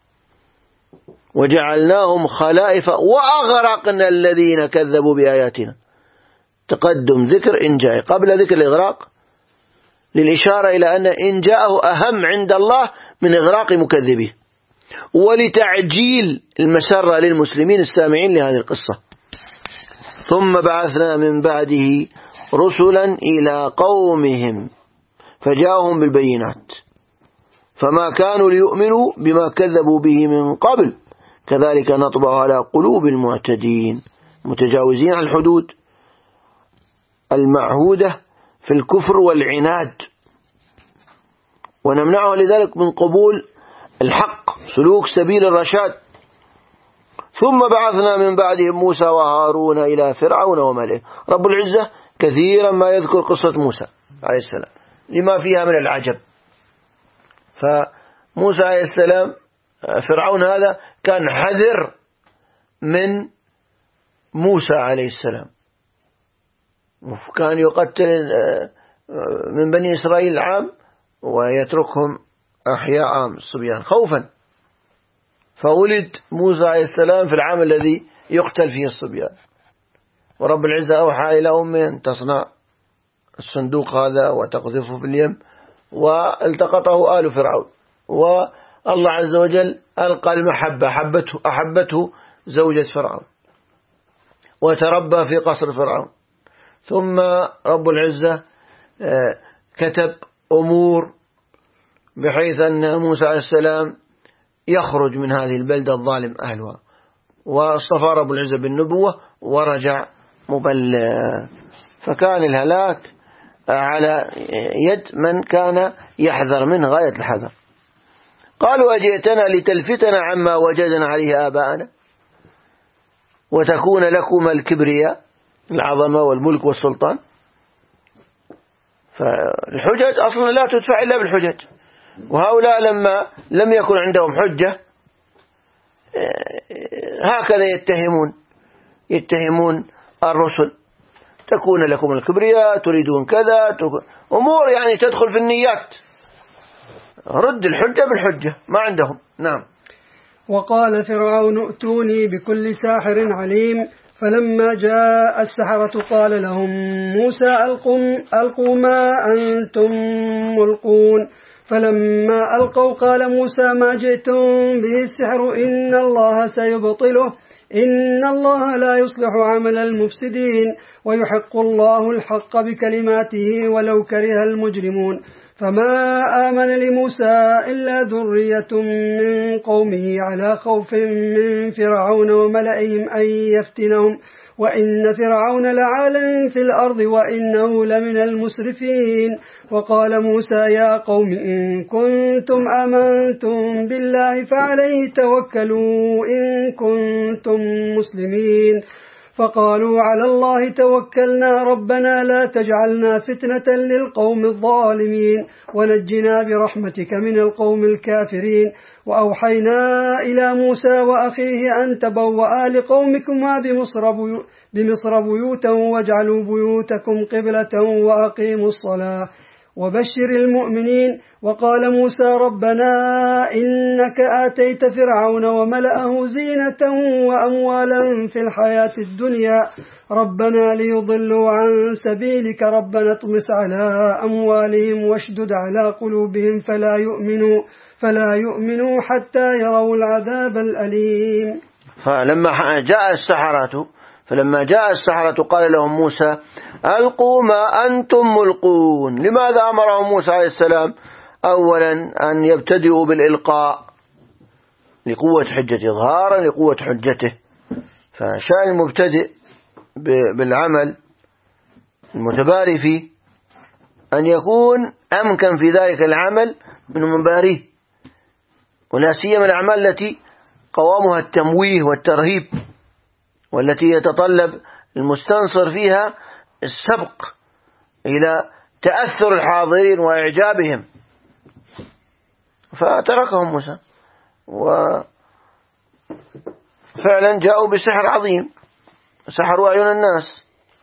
Speaker 1: وجعلناهم خلائف وأغرقنا الذين كذبوا بآياتنا. تقدم ذكر إنجائه قبل ذكر الإغراق للإشارة إلى أن إنجاءه أهم عند الله من إغراق مكذبيه ولتعجيل المسرة للمسلمين السامعين لهذه القصة. ثم بعثنا من بعده رسلا إلى قومهم فجاءهم بالبينات فما كانوا ليؤمنوا بما كذبوا به من قبل كذلك نطبع على قلوب المعتدين متجاوزين عن الحدود المعهودة في الكفر والعناد ونمنعه لذلك من قبول الحق سلوك سبيل الرشاد. ثم بعثنا من بعدهم موسى وهارون إلى فرعون وملئه. رب العزة كثيرا ما يذكر قصة موسى عليه السلام لما فيها من العجب. فموسى عليه السلام فرعون هذا كان حذر من موسى عليه السلام وكان يقتل من بني إسرائيل العام ويتركهم أحياء الصبيان خوفا. فولد موسى عليه السلام في العام الذي يقتل فيه الصبيان ورب العزة أوحى إلى أمه أن تصنع الصندوق هذا وتقذفه في اليم والتقطه آل فرعون والله عز وجل ألقى المحبة أحبته, أحبته زوجة فرعون وتربى في قصر فرعون. ثم رب العزة كتب أمور بحيث أن موسى عليه السلام يخرج من هذه البلدة الظالم أهلها واصطفى رب العزة بالنبوة ورجع مبلغ. فكان الهلاك على يد من كان يحذر منه غاية الحذر. قالوا أجئتنا لتلفتنا عما وجدنا عليه آباءنا وتكون لكم الكبرياء العظمة والملك والسلطان. فالحجج أصلا لا تدفع إلا بالحجج وهؤلاء لما لم يكن عندهم حجة هكذا يتهمون يتهمون الرسل تكون لكم الكبرياء تريدون كذا أمور يعني تدخل في النيات. رد الحجة بالحجة ما عندهم. نعم.
Speaker 3: وقال فرعون ائتوني بكل ساحر عليم. فلما جاء السحرة قال لهم موسى ألقوا ما أنتم ملقون. فلما ألقوا قال موسى ما جئتم به السحر إن الله سيبطله إن الله لا يصلح عمل المفسدين ويحق الله الحق بكلماته ولو كره المجرمون. فما آمن لموسى إلا ذرية من قومه على خوف من فرعون وملئهم أن يفتنهم وإن فرعون لعال في الأرض وإنه لمن المسرفين. وقال موسى يا قوم إن كنتم آمنتم بالله فعليه توكلوا إن كنتم مسلمين. فقالوا على الله توكلنا ربنا لا تجعلنا فتنة للقوم الظالمين ونجنا برحمتك من القوم الكافرين. وأوحينا إلى موسى وأخيه أن تبوأ لقومكما بمصر, بيو بمصر بيوتا واجعلوا بيوتكم قبلة وأقيموا الصلاة وبشر المؤمنين. وقال موسى ربنا إنك آتيت فرعون وملأه زينة وأموالا في الحياة الدنيا ربنا ليضلوا عن سبيلك ربنا اطمس على أموالهم واشدد على قلوبهم فلا يؤمنوا فلا يؤمنوا حتى يروا العذاب الأليم.
Speaker 1: فلما جاء السحرة فلما جاء السحرة قال لهم موسى ألقوا ما أنتم ملقون. لماذا أمرهم موسى عليه السلام أولا أن يبتدئوا بالإلقاء؟ لقوة حجة إظهارا لقوة حجته. فشأن المبتدئ بالعمل المتباري فيه أن يكون أمكن في ذلك العمل من مباريه، ولا سيما الأعمال التي قوامها التمويه والترهيب والتي يتطلب المستنصر فيها السبق إلى تأثر الحاضرين وإعجابهم. فتركهم موسى وفعلا جاءوا بسحر عظيم سحروا أعين الناس.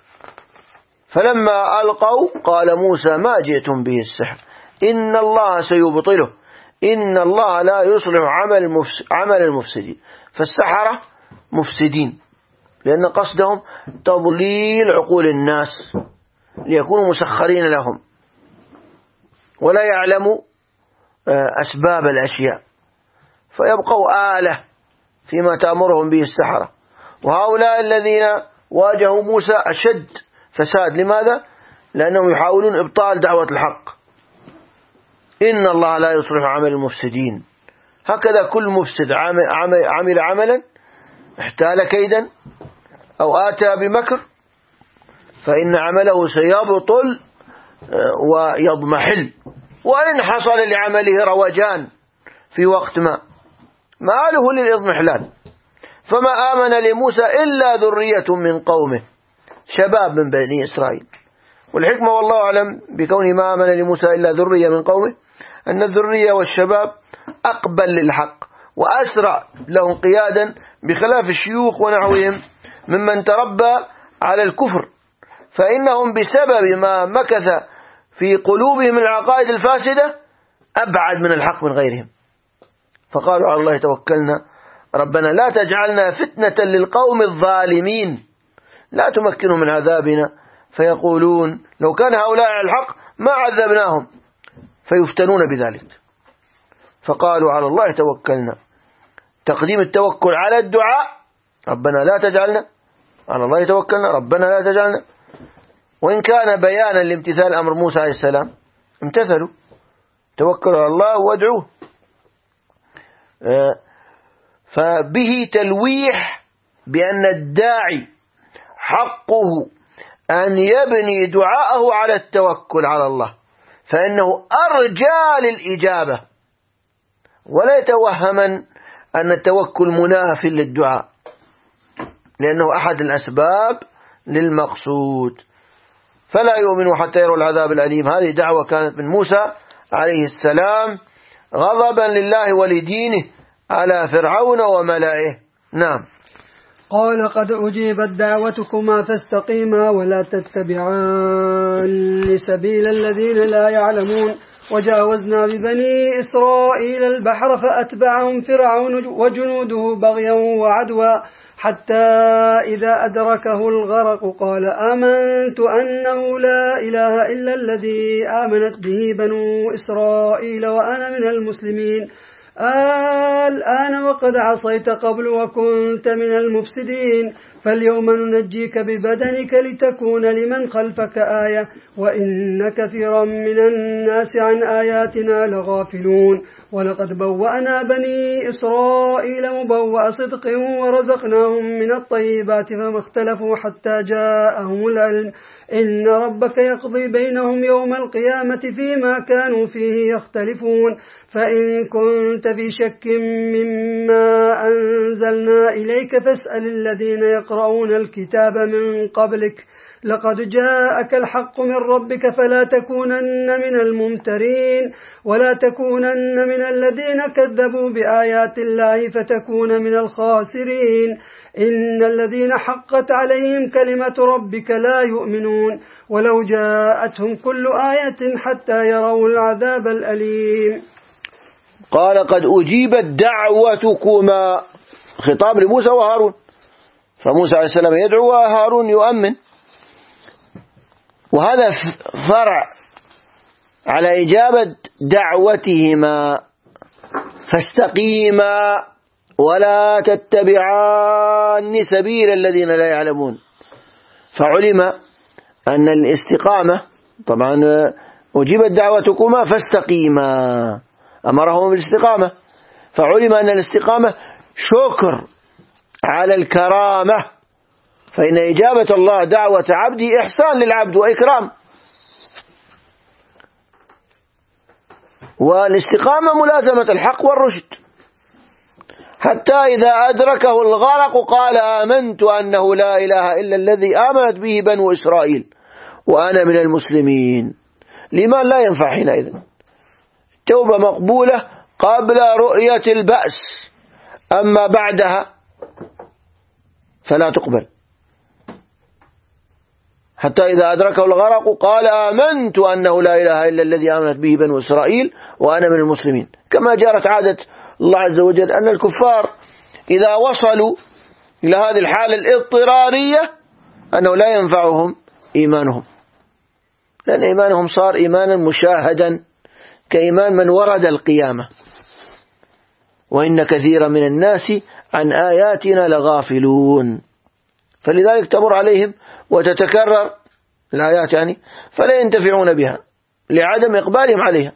Speaker 1: فلما ألقوا قال موسى ما جئتم به السحر إن الله سيبطله إن الله لا يصلح عمل عمل المفسدين. فالسحرة مفسدين لأن قصدهم تضليل عقول الناس ليكونوا مسخرين لهم ولا يعلموا أسباب الأشياء فيبقوا آلة فيما تأمرهم به السحرة. وهؤلاء الذين واجهوا موسى أشد فساد. لماذا؟ لأنهم يحاولون إبطال دعوة الحق. إن الله لا يصلح عمل المفسدين. هكذا كل مفسد عمل, عمل عملا احتال كيدا أو آتى بمكر فإن عمله سيبطل ويضمحل، وإن حصل لعمله روجان في وقت ما مآله للإضمحلال. فما آمن لموسى إلا ذرية من قومه شباب من بني إسرائيل. والحكمة والله أعلم بكونه ما آمن لموسى إلا ذرية من قومه أن الذرية والشباب أقبل للحق وأسرع لهم قيادا بخلاف الشيوخ ونحوهم ممن تربى على الكفر، فإنهم بسبب ما مكث في قلوبهم العقائد الفاسدة أبعد من الحق من غيرهم. فقالوا على الله توكلنا ربنا لا تجعلنا فتنة للقوم الظالمين لا تمكنهم من عذابنا فيقولون لو كان هؤلاء على الحق ما عذبناهم فيفتنون بذلك. فقالوا على الله توكلنا، تقديم التوكل على الدعاء ربنا لا تجعلنا، على الله توكلنا ربنا لا تجعلنا، وإن كان بيانا لامتثال أمر موسى عليه السلام امتثلوا توكلوا على الله وادعوه. فبه تلويح بأن الداعي حقه أن يبني دعاءه على التوكل على الله فإنه أرجى للإجابة، ولا يتوهما أن التوكل مناف للدعاء لأنه أحد الأسباب للمقصود. فلا يؤمنوا حتى يروا العذاب الأليم. هذه دعوة كانت من موسى عليه السلام غضبا لله ولدينه على فرعون وملئه. نعم.
Speaker 3: قال قد أجيبت دعوتكما فاستقيما ولا تتبعان سبيل الذين لا يعلمون. وجاوزنا ببني إسرائيل البحر فأتبعهم فرعون وجنوده بغيا وعدوا حتى إذا أدركه الغرق قال آمنت أنه لا إله إلا الذي آمنت به بنو إسرائيل وأنا من المسلمين. الآن وقد عصيت قبل وكنت من المفسدين فاليوم ننجيك ببدنك لتكون لمن خلفك آية وإن كثيرا من الناس عن آياتنا لغافلون ولقد بوأنا بني إسرائيل مبوأ صدق ورزقناهم من الطيبات فما اختلفوا حتى جاءهم العلم إن ربك يقضي بينهم يوم القيامة فيما كانوا فيه يختلفون فإن كنت في شك مما أنزلنا إليك فاسأل الذين يقرؤون الكتاب من قبلك لقد جاءك الحق من ربك فلا تكونن من الممترين ولا تكونن من الذين كذبوا بآيات الله فتكون من الخاسرين إن الذين حقت عليهم كلمة ربك لا يؤمنون ولو جاءتهم كل آية حتى يروا العذاب الأليم.
Speaker 1: قال قد أجيبت دعوتكما، خطاب لموسى وهارون، فموسى عليه السلام يدعو وهارون يؤمن، وهذا فرع على إجابة دعوتهما فاستقيما ولا تتبعان سبيل الذين لا يعلمون. فعلم أن الاستقامة طبعا أجيبت دعوتكما فاستقيما، أمرهم بالاستقامة، فعلم أن الاستقامة شكر على الكرامة، فإن إجابة الله دعوة عبده إحسان للعبد وإكرام، والاستقامة ملازمة الحق والرشد، حتى إذا أدركه الغرق قال آمنت أنه لا إله إلا الذي آمنت به بنو إسرائيل وأنا من المسلمين. لمن لا ينفع حينئذ؟ توبة مقبولة قبل رؤية البأس، أما بعدها فلا تقبل. حتى إذا أدركه الغرق قال آمنت أنه لا إله إلا الذي آمنت به بنو إسرائيل وأنا من المسلمين، كما جرت عادة الله عز وجل أن الكفار إذا وصلوا إلى هذه الحالة الاضطرارية أنه لا ينفعهم إيمانهم، لأن إيمانهم صار إيمانا مشاهدا كإيمان من ورد القيامة. وإن كثيرا من الناس عن آياتنا لغافلون، فلذلك تمر عليهم وتتكرر الآيات يعني فلا ينتفعون بها لعدم إقبالهم عليها.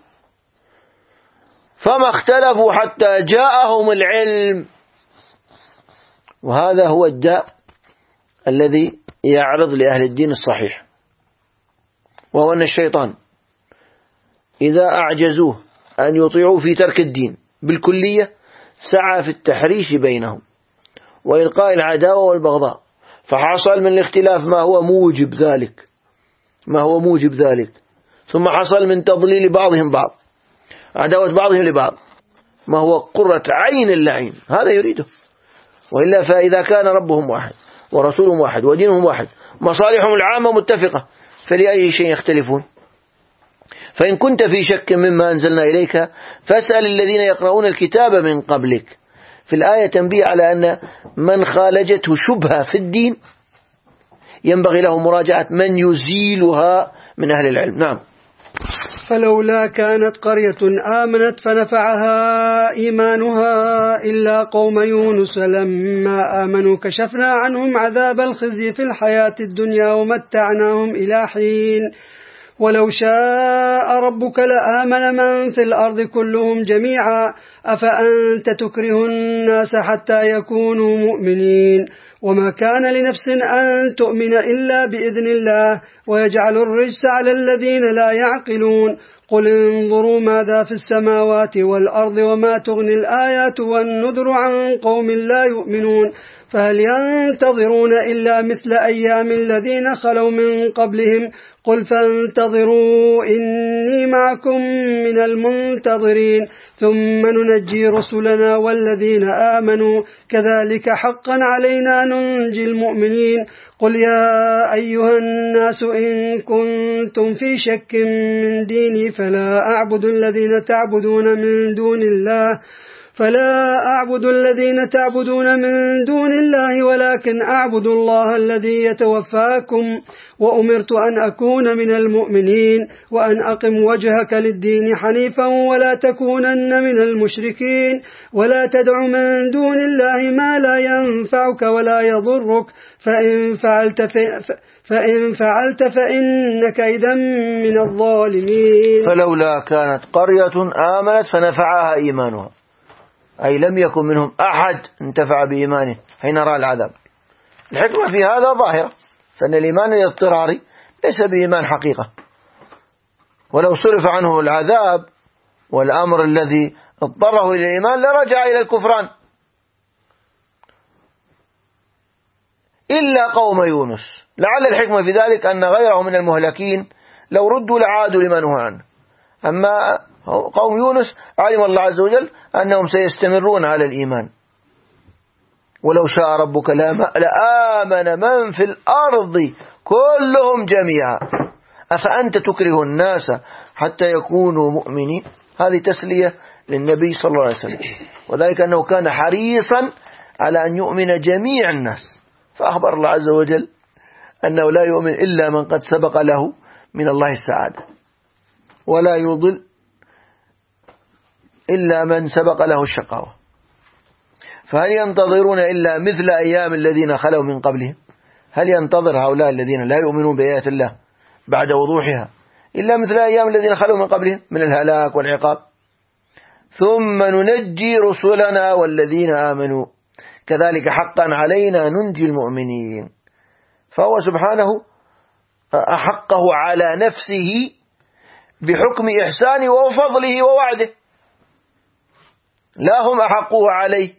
Speaker 1: فما اختلفوا حتى جاءهم العلم، وهذا هو الداء الذي يعرض لأهل الدين الصحيح، وهو أن الشيطان إذا أعجزوه أن يطيعوا في ترك الدين بالكلية سعى في التحريش بينهم وإلقاء العداوة والبغضاء، فحصل من الاختلاف ما هو موجب ذلك ما هو موجب ذلك ثم حصل من تضليل بعضهم بعض، عداوة بعضهم لبعض، ما هو قرة عين اللعين، هذا يريده. وإلا فإذا كان ربهم واحد ورسولهم واحد ودينهم واحد مصالحهم العامة متفقة فلأي شيء يختلفون؟ فإن كنت في شك مما أنزلنا إليك فاسأل الذين يقرؤون الكتاب من قبلك. في الآية تنبيه على أن من خالجته شبهة في الدين ينبغي له مراجعة من يزيلها من أهل العلم. نعم.
Speaker 3: فلولا كانت قرية آمنت فنفعها إيمانها إلا قوم يونس لما آمنوا كشفنا عنهم عذاب الخزي في الحياة الدنيا ومتعناهم إلى حين ولو شاء ربك لآمن من في الأرض كلهم جميعا أفأنت تكره الناس حتى يكونوا مؤمنين وما كان لنفس أن تؤمن إلا بإذن الله ويجعل الرجس على الذين لا يعقلون قل انظروا ماذا في السماوات والأرض وما تغني الآيات والنذر عن قوم لا يؤمنون فهل ينتظرون إلا مثل أيام الذين خلوا من قبلهم قل فانتظروا إني معكم من المنتظرين ثم ننجي رسلنا والذين آمنوا كذلك حقا علينا ننجي المؤمنين قل يا أيها الناس إن كنتم في شك من ديني فلا أعبد الذين تعبدون من دون الله فلا أعبد الذين تعبدون من دون الله ولكن أعبد الله الذي يتوفاكم وأمرت أن أكون من المؤمنين وأن أقم وجهك للدين حنيفا ولا تكونن من المشركين ولا تدع من دون الله ما لا ينفعك ولا يضرك فإن فعلت فإن فعلت فإنك إذا من الظالمين.
Speaker 1: فلولا كانت قرية آمنت فنفعها إيمانها، أي لم يكن منهم أحد انتفع بإيمانه حين رأى العذاب. الحكمة في هذا ظاهرة، فإن الإيمان الاضطراري ليس بإيمان حقيقة، ولو صرف عنه العذاب والأمر الذي اضطره إلى الإيمان لرجع إلى الكفران، إلا قوم يونس. لعل الحكمة في ذلك أن غيره من المهلكين لو ردوا لعادوا لما نهوا عنه، أما قوم يونس علم الله عز وجل أنهم سيستمرون على الإيمان. ولو شاء ربك لآمن من في الأرض كلهم جميعا أفأنت تكره الناس حتى يكونوا مؤمنين. هذه تسلية للنبي صلى الله عليه وسلم، وذلك أنه كان حريصا على أن يؤمن جميع الناس، فأخبر الله عز وجل أنه لا يؤمن إلا من قد سبق له من الله السعادة، ولا يضل إلا من سبق له الشقاوة. فهل ينتظرون إلا مثل أيام الذين خلوا من قبلهم؟ هل ينتظر هؤلاء الذين لا يؤمنون بآيات الله بعد وضوحها إلا مثل أيام الذين خلوا من قبلهم من الهلاك والعقاب؟ ثم ننجي رسلنا والذين آمنوا كذلك حقا علينا ننجي المؤمنين. فهو سبحانه أحقه على نفسه بحكم إحسانه وفضله ووعده، لا هم أحقوه عليه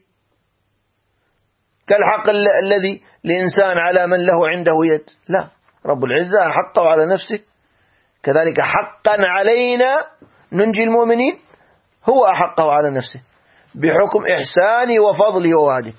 Speaker 1: كالحق الذي لإنسان على من له عنده يد، لا، رب العزة أحقه على نفسه كذلك حقا علينا ننجي المؤمنين، هو أحقه على نفسه بحكم إحسانه وفضله ووعده.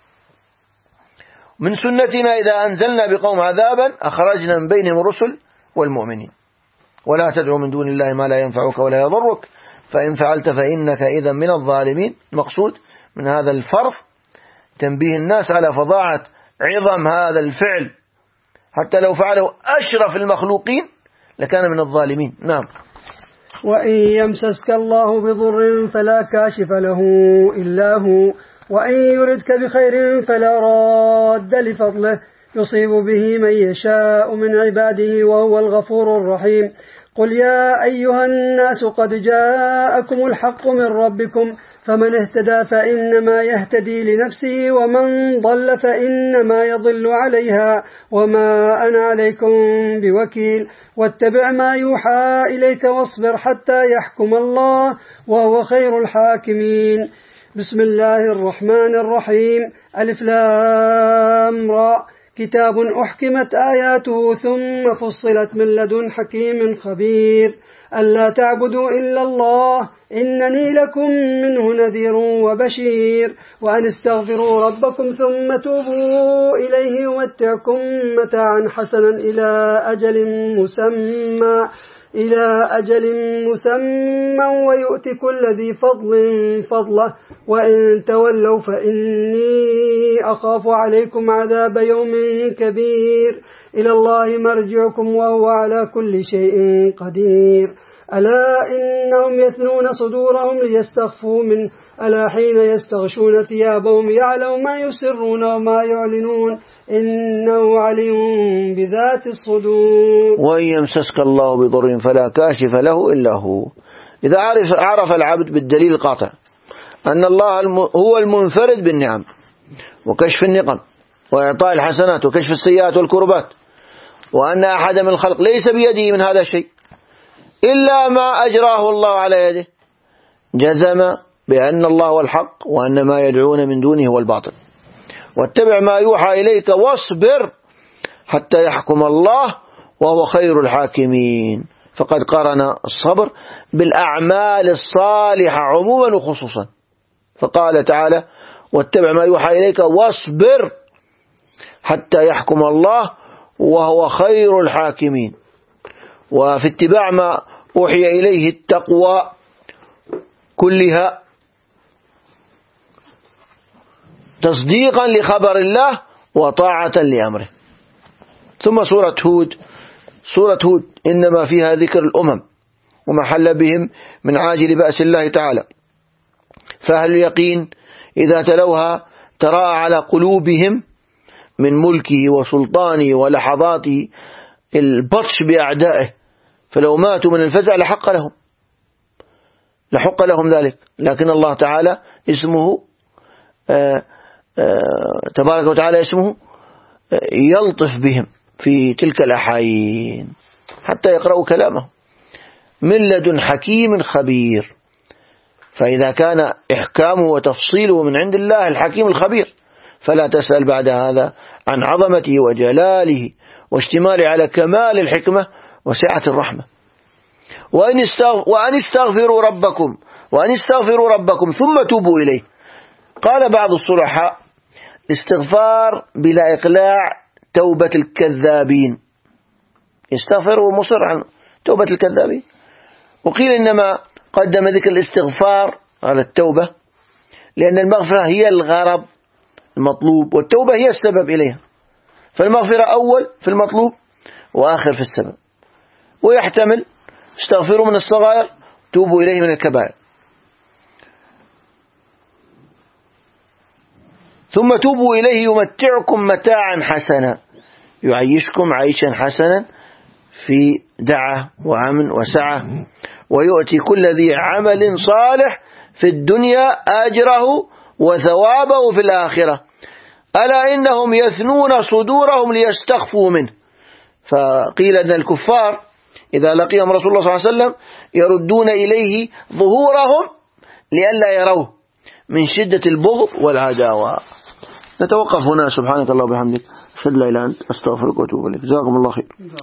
Speaker 1: من سنتنا إذا أنزلنا بقوم عذابا أخرجنا من بينهم الرسل والمؤمنين. ولا تدعو من دون الله ما لا ينفعك ولا يضرك فإن فعلت فإنك إذا من الظالمين. المقصود من هذا الفرض تنبيه الناس على فظاعة عظم هذا الفعل، حتى لو فعله أشرف المخلوقين لكان من الظالمين. نعم.
Speaker 3: وإن يمسسك الله بضر فلا كاشف له إلا هو وإن يردك بخير فلا راد لفضله يصيب به من يشاء من عباده وهو الغفور الرحيم. قل يا أيها الناس قد جاءكم الحق من ربكم فمن اهتدى فإنما يهتدي لنفسه ومن ضل فإنما يضل عليها وما أنا عليكم بوكيل. واتبع ما يوحى إليك واصبر حتى يحكم الله وهو خير الحاكمين. بسم الله الرحمن الرحيم. ألف لام را كتاب أحكمت آياته ثم فصلت من لدن حكيم خبير. ألا تعبدوا إلا الله إنني لكم منه نذير وبشير. وأن استغفروا ربكم ثم توبوا إليه يمتعكم متاعا حسنا إلى أجل مسمى إلى أجل مسمى ويؤتي كل ذي فضل فضله وإن تولوا فإني أخاف عليكم عذاب يوم كبير. إلى الله مرجعكم وهو على كل شيء قدير. ألا إنهم يثنون صدورهم ليستخفوا منه ألا حين يستغشون ثيابهم يعلم ما يسرون وما يعلنون إنه عليم بذات الصدور.
Speaker 1: وإن يمسسك الله بضر فلا كاشف له إلا هو. إذا عرف, عرف العبد بالدليل القاطع أن الله هو المنفرد بالنعم وكشف النقم وإعطاء الحسنات وكشف السيئات والكربات، وأن أحد من الخلق ليس بيده من هذا الشيء إلا ما أجراه الله على يده، جزم بأن الله هو الحق وأن ما يدعون من دونه هو الباطل. واتبع ما يوحى إليك واصبر حتى يحكم الله وهو خير الحاكمين. فقد قرن الصبر بالأعمال الصالحة عموما وخصوصا، فقال تعالى واتبع ما يوحى إليك واصبر حتى يحكم الله وهو خير الحاكمين. وفي اتباع ما أوحي إليه التقوى كلها تصديقا لخبر الله وطاعة لأمره. ثم سورة هود. سورة هود إنما فيها ذكر الأمم وما حل بهم من عاجل بأس الله تعالى، فأهل اليقين إذا تلوها تراءى على قلوبهم من ملكه وسلطانه ولحظاته البطش بأعدائه، فلو ماتوا من الفزع لحق لهم لحق لهم ذلك، لكن الله تعالى اسمه آآ آآ تبارك وتعالى اسمه يلطف بهم في تلك الأحايين حتى يقرأوا كلامه من لدن حكيم خبير. فإذا كان إحكامه وتفصيله من عند الله الحكيم الخبير، فلا تسأل بعد هذا عن عظمته وجلاله واشتماله على كمال الحكمة وسعة الرحمة. وأن استغفروا ربكم وأن استغفروا ربكم ثم توبوا إليه. قال بعض الصلحاء استغفار بلا إقلاع توبة الكذابين، يستغفر ومصر عن توبة الكذابين. وقيل إنما قدم ذكر الاستغفار على التوبة لأن المغفرة هي الغرض المطلوب والتوبة هي السبب إليها، فالمغفرة أول في المطلوب وآخر في السبب. ويحتمل استغفروا من الصغائر توبوا إليه من الكبائر. ثم توبوا إليه يمتعكم متاعا حسنا، يعيشكم عيشا حسنا في دعة وأمن وسعة، ويؤتي كل ذي عمل صالح في الدنيا أجره وثوابه في الآخرة، ألا إنهم يثنون صدورهم ليستخفوا منه. فقيل أن الكفار إذا لقيهم رسول الله صلى الله عليه وسلم يردون إليه ظهورهم لئلا يروه من شدة البغض والعداوة. نتوقف هنا. سبحانك الله وبحمدك أشهد أن لا إله إلا أنت أستغفرك وأتوب إليك. جزاكم الله خير.